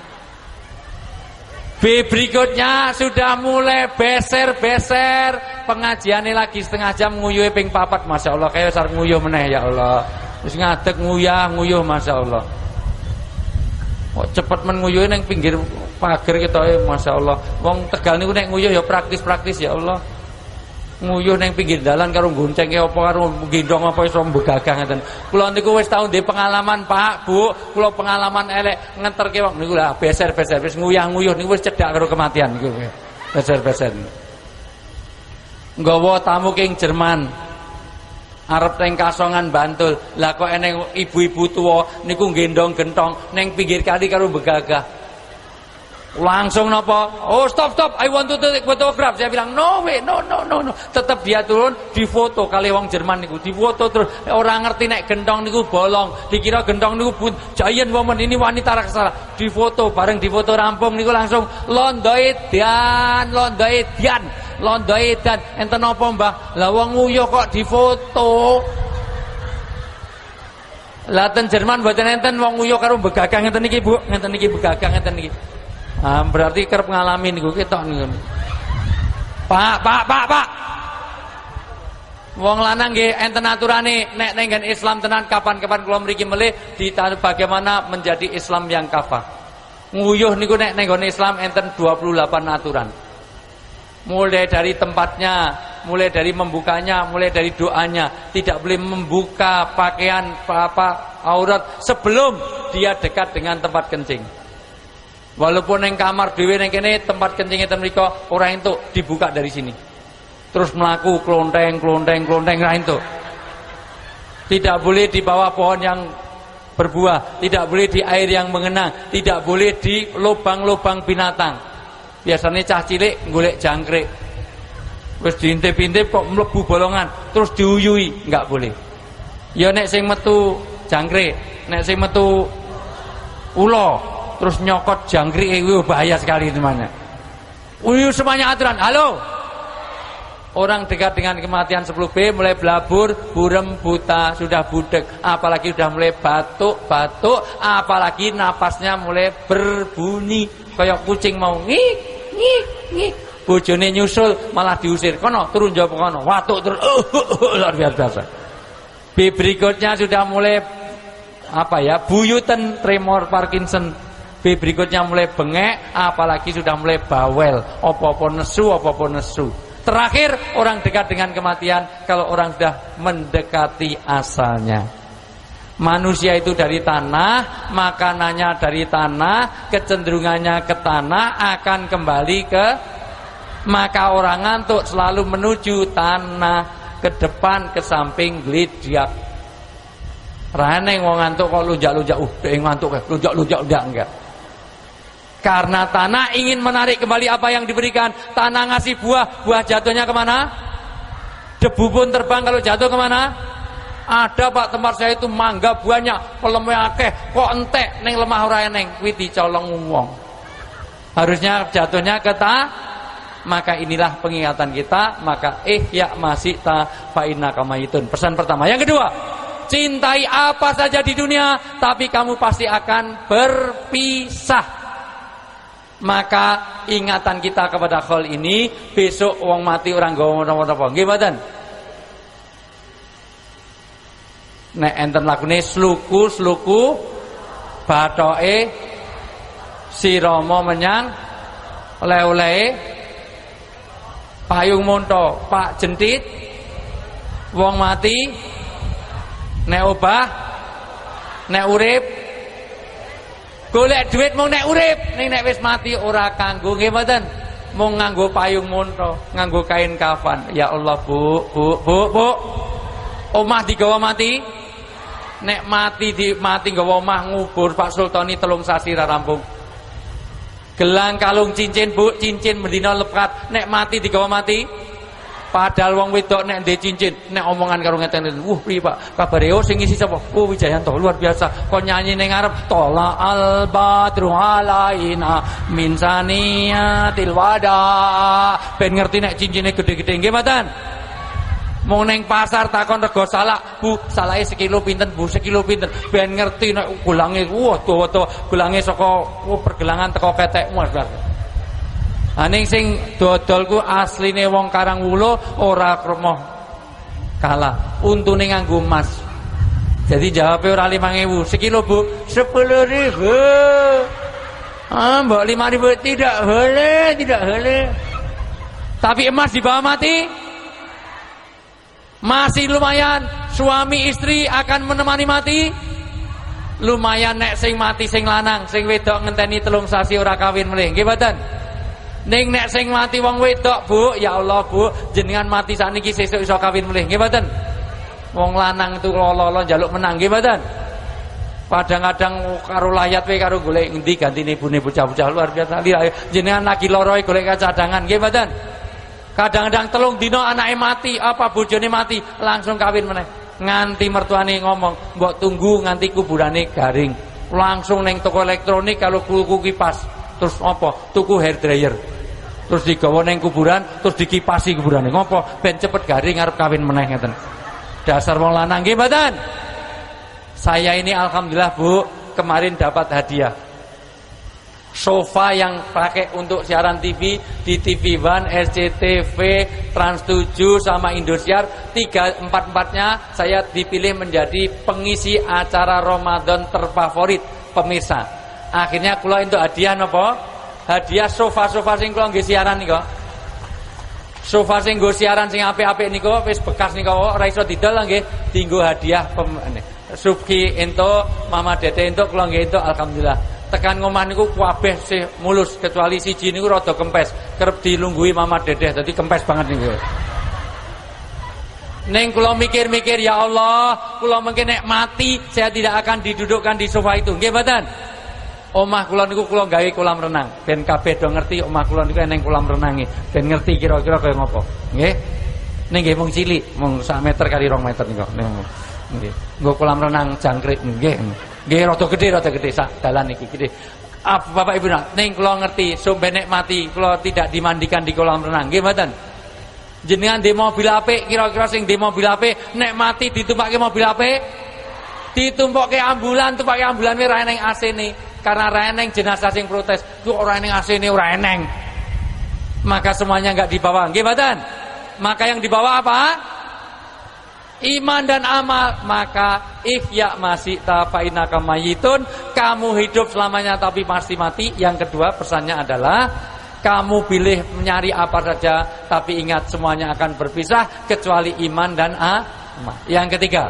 B berikutnya sudah mulai beser, pengajiannya lagi setengah jam nguyuhe ping 4, Masya Allah, kayak sarep nguyuh meneh ya Allah. Terus ngadeg nguyuh Masya Allah. Kok cepet men nguyuhe ning pinggir pager ketoke Masya Allah. Wong Tegal niku nek nguyuh ya praktis ya Allah. Nguyuh ning pinggir dalan karo goncengke apa karo gendong apa iso begagang ngeten. Kula niku wis tau ndek pengalaman Pak, Bu. Kula pengalaman elek ngenterke wong niku lah beser wis nguyuh niku wis cedak karo kematian niku. Beser. Nggawa tamu king Jerman. Arep teng Kasongan Bantul. Lah kok eneng ibu-ibu tua niku gendong gentong neng pinggir kali karo begagah. Langsung napa? Oh, stop. I want to take photograph. Saya bilang, no way, no. Tetap dia turun, difoto kali wong Jerman niku. Difoto terus orang ngerti nek gentong niku bolong. Dikira gentong niku pun giant woman, ini wanita raksasa. Difoto bareng difoto rampung niku langsung londoedan. Enten apa, Mbah? Lah wong nguyuh kok difoto. Lah ten Jerman mboten enten wong nguyuh karo begagang ngenten niki, Bu. Ngenten niki begagang ngenten niki. Berarti kerep ngalami niku ketok niku. Pak. Wong lanang nggih enten aturane nek nenggen Islam tenan kapan-kapan kula mriki melih bagaimana menjadi Islam yang kafah. Nguyuh niku nek nenggon Islam enten 28 aturan. Mulai dari tempatnya, mulai dari membukanya, mulai dari doanya. Tidak boleh membuka pakaian aurat sebelum dia dekat dengan tempat kencing. Walaupun yang kamar dhewe ning kene tempat kencing ten mriko ora entuk dibuka dari sini. Terus mlaku klonteng ra entuk. Tidak boleh di bawah pohon yang berbuah, tidak boleh di air yang mengenang, tidak boleh di lubang-lubang binatang. Biasanya cah cilik golek jangkrik. Wis diintip-intip kok mlebu bolongan, terus diuyui, enggak boleh. Ya nek sing metu jangkrik, nek sing metu ula, terus nyokot jangkrik itu bahaya sekali temannya. Semuanya aturan. Halo. Orang dekat dengan kematian 10B mulai blabur, burem, buta, sudah budek, apalagi sudah mulai batuk, apalagi napasnya mulai berbunyi kayak kucing mau ngik. Bojone nyusul malah diusir. Kono turun jawab kono, watuk terus luar biasa. B berikutnya sudah mulai buyutan, tremor, Parkinson. B berikutnya mulai bengek, apalagi sudah mulai bawel, apa-apa nesu. Terakhir, orang dekat dengan kematian kalau orang sudah mendekati asalnya. Manusia itu dari tanah, makanannya dari tanah, kecenderungannya ke tanah, akan kembali ke. Maka orang ngantuk selalu menuju tanah, ke depan, ke samping, glidak. Rane wong ngantuk kok lunjak-lunjak, ngantuk lunjak-lunjak udah enggak. Karena tanah ingin menarik kembali apa yang diberikan. Tanah ngasih buah jatuhnya kemana? Debu pun terbang kalau jatuh kemana? Ada Pak tempat saya itu mangga buahnya, pelemnya akeh, kok entek neng lemah ora eneng, kuwi dicolong wong. Harusnya jatuhnya ke ta. Maka inilah pengingatan kita. Maka ihya masita fa innaka mayitun. Pesan pertama. Yang kedua, cintai apa saja di dunia, tapi kamu pasti akan berpisah. Maka ingatan kita kepada hal ini, besok wong mati orang nggawa napa-napa. Nggih mboten? Nek enten lakune sluku bathoke si Rama menyang oleh-olehe payung monto Pak Jentit wong mati nek obah nek urip golek duit mung nek urip ning nek wis mati ora kanggo nggih mboten mung nganggo payung monto nganggo kain kafan. Ya Allah Bu omah digawa mati nek mati nggawa omah ngubur Pak Sultani 3 sasi ra rampung. Gelang kalung cincin Bu, cincin mendina lepat nek mati digawa mati. Padahal wong wedok nek ndek cincin, nek omongan karo ngeten, priye Pak? Kabare sing ngisi sapa? Wijayanto, luar biasa. Kon nyanyi ning ngarep, tola al badru alaina min saniyatil wada. Ben ngerti nek cincine gede-gede nggih mboten? Mau neng pasar takon rego salak, Bu, salake sekilo pinten, Bu, sekilo pinten. Ben ngerti nek gulange dawa-dawa, gulange saka pergelangan teko ketek Mas. Ning sing dodol ku asline wong Karangwulo ora kremoh kalah. Untune nganggo emas. Jadi jawabe ora 5.000, sekilo Bu, 10.000. Mbok 5.000 tidak boleh. Tapi emas dibawa mati. Masih lumayan, suami istri akan menemani mati. Lumayan nek sing mati sing lanang, sing wedok ngenteni 3 sasi ora kawin melih. Nggih mboten? Ning nek sing mati wong wedok, Bu, ya Allah Bu, jenengan mati sakniki sesuk iso kawin melih. Nggih mboten? Wong lanang itu lolo njaluk menang, nggih mboten? Kadang-kadang karo layat wae karo golek endi gantine ibune bocah-bocah luar biasa. Jenengan lagi loro golek cadangan, nggih mboten? Kadang-kadang 3 dina anake mati, apa bojone mati, langsung kawin meneh. Nganti mertuane ngomong, "Mbok tunggu nganti kuburane garing." Langsung ning toko elektronik kalau tuku kipas, terus apa? Tuku hair dryer. Terus digawa ning kuburan, terus dikipasi kuburane. Ngopo? Ben cepet garing arep kawin meneh ngeten. Dasar wong lanang nggih mboten? Saya ini alhamdulillah Bu, kemarin dapat hadiah. Sofa yang pakai untuk siaran TV di TV One, SCTV, Trans 7 sama Indosiar 3-4-4-nya saya dipilih menjadi pengisi acara Ramadan terfavorit pemirsa. Akhirnya kula entuk hadiah napa? Hadiah sofa-sofa sing kula nggih siaran nika. Sofa sing nggo siaran sing apik-apik niku wis bekas niku ora iso didol nggih, dienggo hadiah Subki entuk, Mama Dede entuk, kula nggih entuk alhamdulillah. Tekan ngomah niku kabeh sih mulus kecuali siji niku rada kempes, kerep dilungguhi Mama Dedeh dadi kempes banget niku. Neng kula mikir-mikir ya Allah, kula mungkin nek mati saya tidak akan didudukkan di sofa itu. Nggih mboten? Omah kula niku kula gawe kolam renang. Ben kabeh do ngerti omah kula niku eneng kolam renange. Ben ngerti kira-kira kaya ngopo. Nggih. Ning nggih mung cilik, mung 1 meter kali 2 meter niku. Nggih. Nggo kolam renang jangkrik nggih. Nggih rada gedhe sak dalan iki gede. Bapak Ibu ning kula ngerti sampe nek mati kula tidak dimandikan di kolam renang. Nggih mboten? Jenengan di mobil apik kira-kira sing di mobil apik nek mati ditumpakke mobil apik ditumpokke ambulan, tumpake ambulan ora eneng AC-ne. Karena ora eneng jenazah sing protes, ku ora eneng AC-ne ora eneng. Maka semuanya enggak dibawa. Nggih mboten? Maka yang dibawa apa? Iman dan amal. Maka ihya masita fa innaka mayitun, kamu hidup selamanya tapi pasti mati. Yang kedua pesannya adalah kamu pilih mencari apa saja tapi ingat semuanya akan berpisah kecuali iman dan amal. Yang ketiga,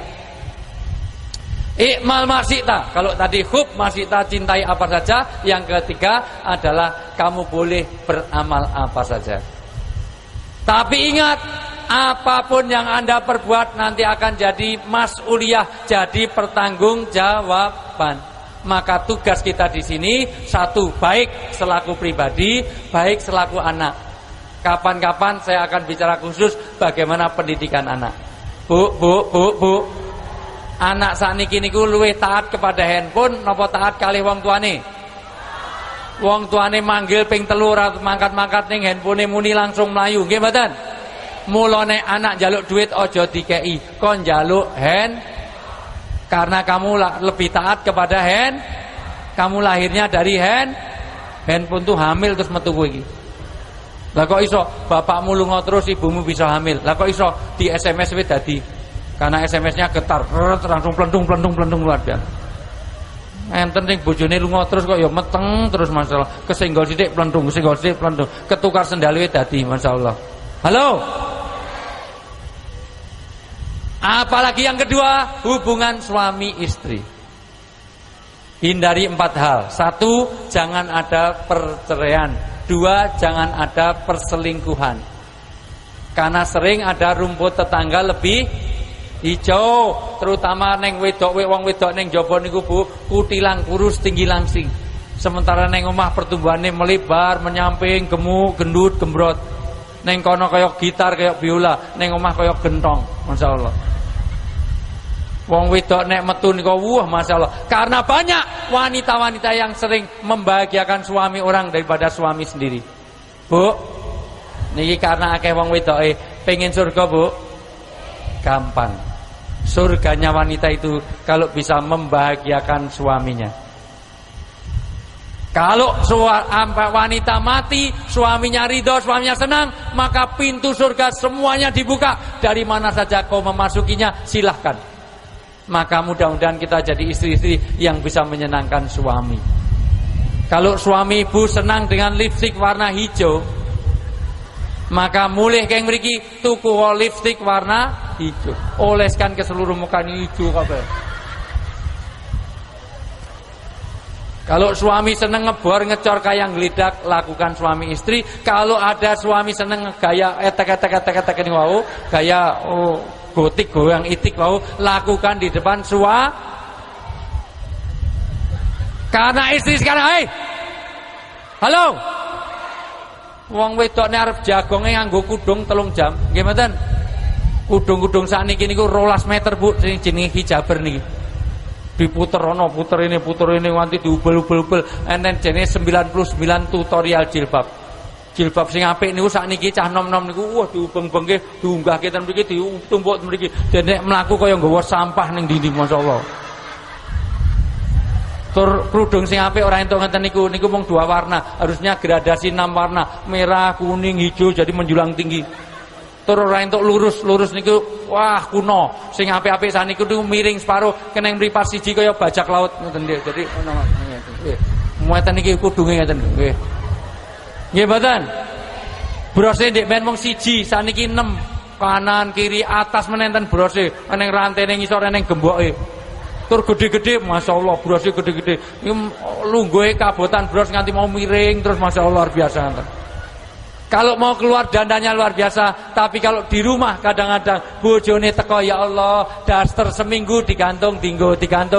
ikmal masita. Kalau tadi hub masita cintai apa saja, yang ketiga adalah kamu boleh beramal apa saja. Tapi ingat, apapun yang Anda perbuat nanti akan jadi mas'uliyah, jadi pertanggungjawaban. Maka tugas kita di sini satu, baik selaku pribadi, baik selaku anak. Kapan-kapan saya akan bicara khusus bagaimana pendidikan anak. Bu. Anak sakniki niku luwih taat kepada handphone napa taat kalih wong tuane? Wong tuane manggil ping 3 ora mangkat-mangkat ning handphone muni langsung mlayu. Nggih mboten? Mulane anak njaluk duit aja dikei, kon njaluk hand. Karena kamu lebih taat kepada hand. Kamu lahirnya dari handphone tuh hamil terus metu kowe iki. Lah kok iso bapakmu lunga terus ibumu bisa hamil? Lah kok iso di SMS wis dadi? Karena SMS-nya getar, langsung plentung luar biasa. Enten sing bojone lunga terus kok ya meteng terus masalah. Kesenggol sithik plentung, kesenggol sithik plentung. Ketukar sendal wis dadi masyaallah. Halo. Apalagi yang kedua, hubungan suami istri. Hindari 4 hal. 1, jangan ada perceraian. 2, jangan ada perselingkuhan. Karena sering ada rumput tetangga lebih hijau, terutama neng wedok, wong wedok neng jaba niku Bu, kutilang kurus tinggi langsing. Sementara neng omah pertumbuhannya melebar, menyamping, gemuk, gendut, gembrot. Neng kono kaya gitar, kaya biola, neng omah kaya gentong. Masyaallah. Wong wedok nek metu niku wah masyaallah. Karena banyak wanita-wanita yang sering membahagiakan suami orang daripada suami sendiri. Bu, niki karena akeh wong wedoke pengen surga, Bu. Gampang. Surganya wanita itu kalau bisa membahagiakan suaminya. Kalau wanita mati, suaminya ridho, suaminya senang, maka pintu surga semuanya dibuka. Dari mana saja kau memasukinya, silahkan. Maka mudah-mudahan kita jadi istri-istri yang bisa menyenangkan suami. Kalau suami ibu senang dengan lipstik warna hijau, maka mulih keng mriki tuku lipstik warna hijau, oleskan ke seluruh muka hijau kabeh. Kalau suami seneng ngebor ngecor kayak ngelidak, lakukan suami istri. Kalau ada suami seneng gaya etek ini wau, gaya gotik goyang itik wau, lakukan di depan karena istri sekarang, halo. Wong wedokne arep jagonge nganggo kudung 3 jam. Nggih mboten? Kudung-kudung sakniki niku 12 meter Bu, sing jenenge hijaber niki. Diputer ono, puter ini nganti diubel-ubel. Enten jenenge 99 tutorial jilbab. Jilbab sing apik niku sakniki cah nom-nom niku wah diubeng-bengke, diunggahke ten mriki, ditumpuk mriki. Dene mlaku kaya nggawa sampah ning ndi-ndi masyaallah. Tur kerudung sing apik ora entuk ngeten niku mung 2 warna, harusnya gradasi 6 warna, merah, kuning, hijau jadi menjulang tinggi. Tur ora entuk lurus niku wah kuno. Sing apik-apik saniku niku miring separo, kena mripat siji kaya bajak laut ngoten nggih. Jadi ngono nggih. Muatan niki kudunge ngeten nggih. Nggih mboten? Brose ndek men mung siji, saniki 6. Kanan, kiri, atas menenten brose, eneng rantene ngisor eneng gemboke. Tur gede-gede, masyaallah brosnya gede-gede. Ini lungguhe kabotan bros nganti mau miring terus masyaallah luar biasa. Kalau mau keluar dandanya luar biasa, tapi kalau di rumah kadang-kadang bojone teko ya Allah, daster seminggu digantung tinggo.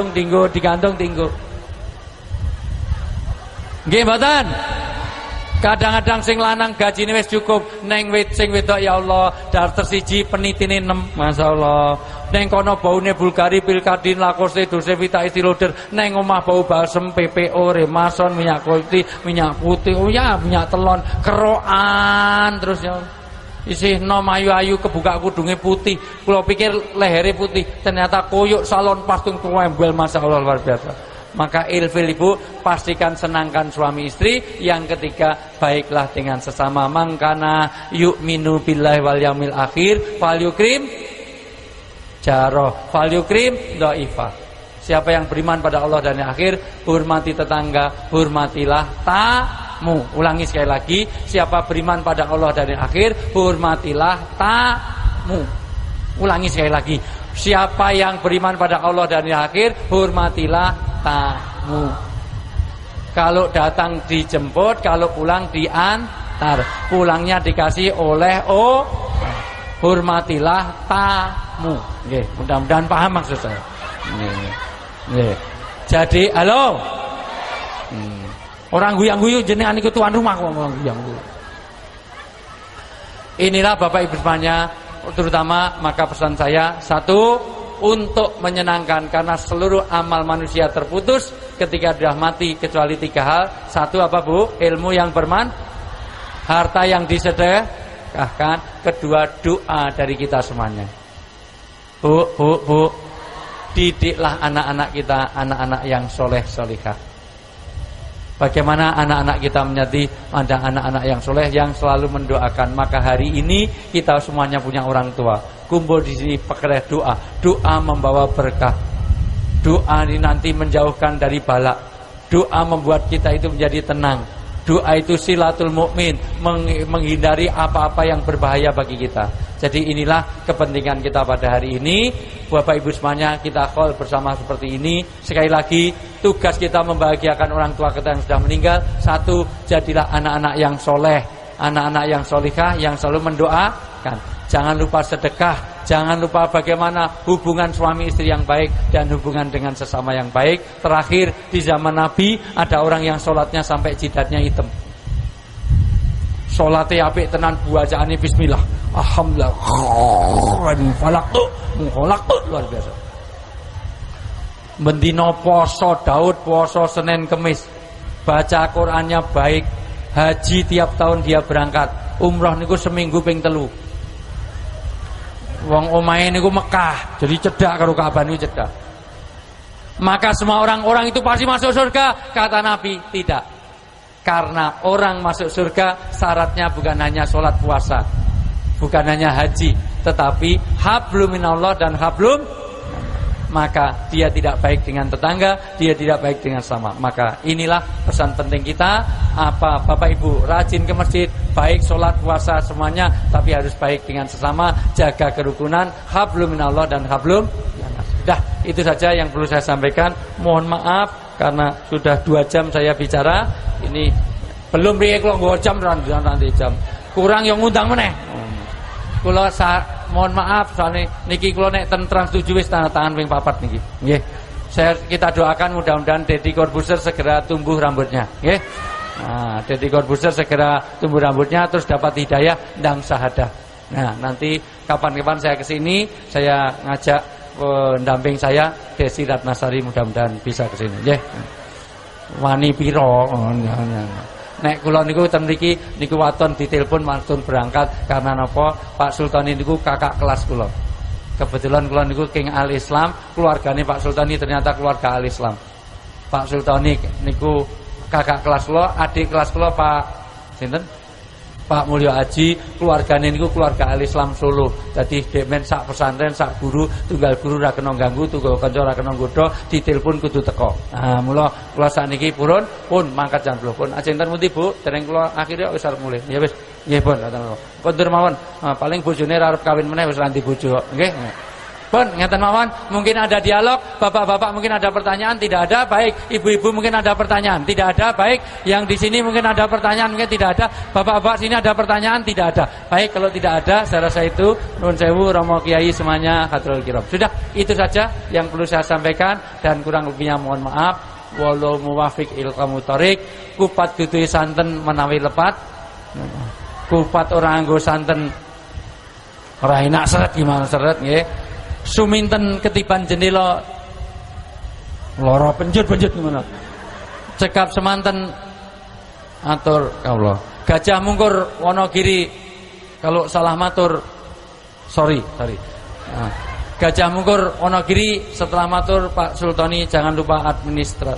Nggih mboten? Kadang-kadang sing lanang gajine wis cukup, neng sing wedok ya Allah, daster siji penitine 6, masyaallah. Neng kono baune Bulgari, Pilkadin, Lacoste, Dolce Vita, Estee Lauder. Neng omah bau balsem, PPO, Remason, minyak kuliti, minyak putih, oh ya minyak telon, kerokan terus ya. Isih nom ayu-ayu kebuka kudunge putih. Kula pikir lehere putih, ternyata koyok salon pastung tuwembel, masyaallah luar biasa. Maka ilfil ibu, pastikan senangkan suami istri. Yang ketiga, baiklah dengan sesama. Mangkana yu'minu billahi wal yaumil akhir falyukrim jaroh, falyukrim dhaifah. Siapa yang beriman pada Allah dan yang akhir, hormati tetangga, hormatilah tamu. Ulangi sekali lagi, siapa beriman pada Allah dan yang akhir, hormatilah tamu. Ulangi sekali lagi, siapa yang beriman pada Allah dan yang akhir, hormatilah tamu. Kalau datang dijemput, kalau pulang diantar. Pulangnya dikasih oleh hormatilah tamu. Nggih, mudah-mudahan paham maksud saya. Nggih. Jadi, halo. Orang guyang-guyu jenengan iku tuan rumah kok ngomong guyang-guyu. Inilah Bapak Ibu semuanya, terutama maka pesan saya, 1, untuk menyenangkan, karena seluruh amal manusia terputus ketika sudah mati kecuali 3 hal. 1 apa Bu? Ilmu yang harta yang disedekahkan. 2 doa dari kita semuanya. Bu, didiklah anak-anak kita, anak-anak yang soleh solihah. Bagaimana anak-anak kita menjadi ada anak-anak yang soleh yang selalu mendoakan. Maka hari ini kita semuanya punya orang tua. Kumpul di sini pakai doa. Doa membawa berkah. Doa ini nanti menjauhkan dari bala. Doa membuat kita itu menjadi tenang. Doa itu silatul mukmin, menghindari apa-apa yang berbahaya bagi kita. Jadi inilah kepentingan kita pada hari ini. Bapak Ibu semuanya, kita call bersama seperti ini. Sekali lagi, tugas kita membahagiakan orang tua kita yang sudah meninggal. 1, jadilah anak-anak yang soleh, anak-anak yang solihah, yang selalu mendoakan. Jangan lupa sedekah, jangan lupa bagaimana hubungan suami istri yang baik dan hubungan dengan sesama yang baik. Terakhir, di zaman Nabi ada orang yang sholatnya sampai jidatnya hitam. Sholatnya apik tenan, bacaane bismillah, alhamdulillah, falaqtu, luar biasa. Bendino poso Daud, poso Senin Kemis, baca Qur'annya baik, haji tiap tahun dia berangkat, umroh niku seminggu ping 3. Wong omahe niku Mekah, jadi cedak karo Ka'bah niku cedak. Maka semua orang-orang itu pasti masuk surga, kata Nabi. Tidak. Karena orang masuk surga syaratnya bukan hanya sholat puasa, bukan hanya haji, tetapi hablum minallah dan hablum. Maka dia tidak baik dengan tetangga, dia tidak baik dengan sama. Maka inilah pesan penting kita. Apa Bapak Ibu rajin ke masjid, baik sholat puasa semuanya, tapi harus baik dengan sesama, jaga kerukunan, hablum minallah dan hablum. Sudah, itu saja yang perlu saya sampaikan. Mohon maaf karena sudah 2 jam saya bicara. Ini belum riye kula nggo jam nanti jam. Kurang yang ngundang meneh. Kula mohon maaf soalnya niki kula nek ten Trans 7 wis tanda tangan ping 4 niki. Nggih. Kita doakan mudah-mudahan Deddy Corbuzier segera tumbuh rambutnya, nggih. Nah, Deddy Corbuzier segera tumbuh rambutnya terus dapat hidayah dan syahadah. Nah, nanti kapan-kapan saya ke sini, saya ngajak pendamping saya Desi Ratnasari, mudah-mudahan bisa ke sini, nggih. Wani piro? Nek kula niku ten mriki niku waton ditelepon langsung berangkat karena napa? Pak Sultani niku kakak kelas kula. Kebetulan kula niku King Al Islam, keluargane Pak Sultani ternyata keluarga Al Islam. Pak Sultani niku kakak kelas kula, adik kelas kula Pak sinten? Pak Mulyo Aji, keluargane niku keluarga Al Islam Solo. Dadi dekmen sak pesantren, sak guru, tunggal guru ra kena ganggu, tunggal kanca ra kena nggodha, ditelepon kudu teko. Nah, mula kula sakniki pun mangkat jam 10 pun. Ajeng ten pundi Bu? Dereng kula akhire wis arep mulih. Ya wis, nggih pun ngoten. Kondur mawon. Paling bojone ra arep kawin meneh wis ranti bojo, nggih. Pun ngeten mawon, mungkin ada dialog, bapak-bapak mungkin ada pertanyaan, tidak ada, baik. Ibu-ibu mungkin ada pertanyaan, tidak ada, baik. Yang di sini mungkin ada pertanyaan, mungkin tidak ada. Bapak-bapak sini ada pertanyaan, tidak ada. Baik, kalau tidak ada, saya rasa itu nuwun sewu Romo Kiai semuanya hatrul kiram. Sudah, itu saja yang perlu saya sampaikan dan kurang lebihnya mohon maaf. Wallahu muwaffiq ilqamu thoriq. Kupat duduhe santen menawi lepat. Kupat orang nganggo santen ora enak seret gimana seret nggih. Suminten ketiban jendela lara penjut-penjut gimana. Cekap semanten atur Allah. Gajah Mungkur Wonogiri kalau salah matur sorry. Nah, Gajah Mungkur Wonogiri setelah matur Pak Sultani jangan lupa administrat.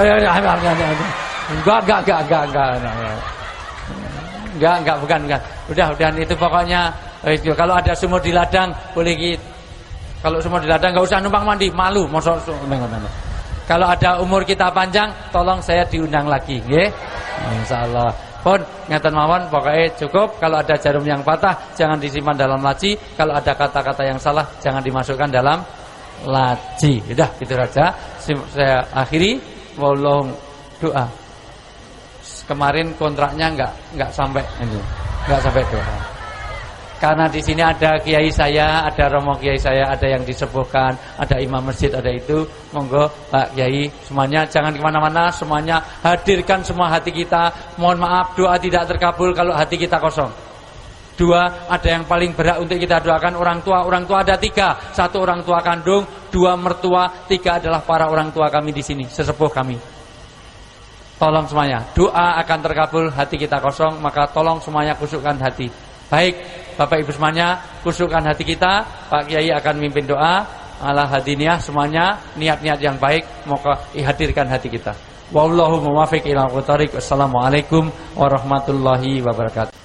Enggak bukan. Udah itu pokoknya kalau ada sumur di ladang boleh gitu. Kalau semua di ladang enggak usah numpang mandi, malu mosok. Kalau ada umur kita panjang, tolong saya diundang lagi, nggih. Insyaallah. Pun ngeten mawon pokoknya cukup. Kalau ada jarum yang patah jangan disimpan dalam laci, kalau ada kata-kata yang salah jangan dimasukkan dalam laci. Sudah gitu saja. Saya akhiri wallahu doa. Kemarin kontraknya enggak sampai ini. Enggak sampai doa. Karena di sini ada kiai saya, ada romo kiai saya, ada yang disepuhkan, ada imam masjid, ada itu. Monggo Pak Kiai semuanya jangan kemana-mana, semuanya hadirkan semua hati kita. Mohon maaf doa tidak terkabul kalau hati kita kosong. Dua, ada yang paling berat untuk kita doakan orang tua. Orang tua ada 3. 1 orang tua kandung, 2 mertua, 3 adalah para orang tua kami di sini, sesepuh kami. Tolong semuanya, doa akan terkabul, hati kita kosong, maka tolong semuanya kusukkan hati. Baik, Bapak Ibu semuanya, kusukkan hati kita. Pak Kiai akan mimpin doa ala hadiniyah, semuanya niat-niat yang baik, moga hadirkan hati kita. Wallahu muwaffiq ila aqwamit thoriq. Wassalamualaikum warahmatullahi wabarakatuh.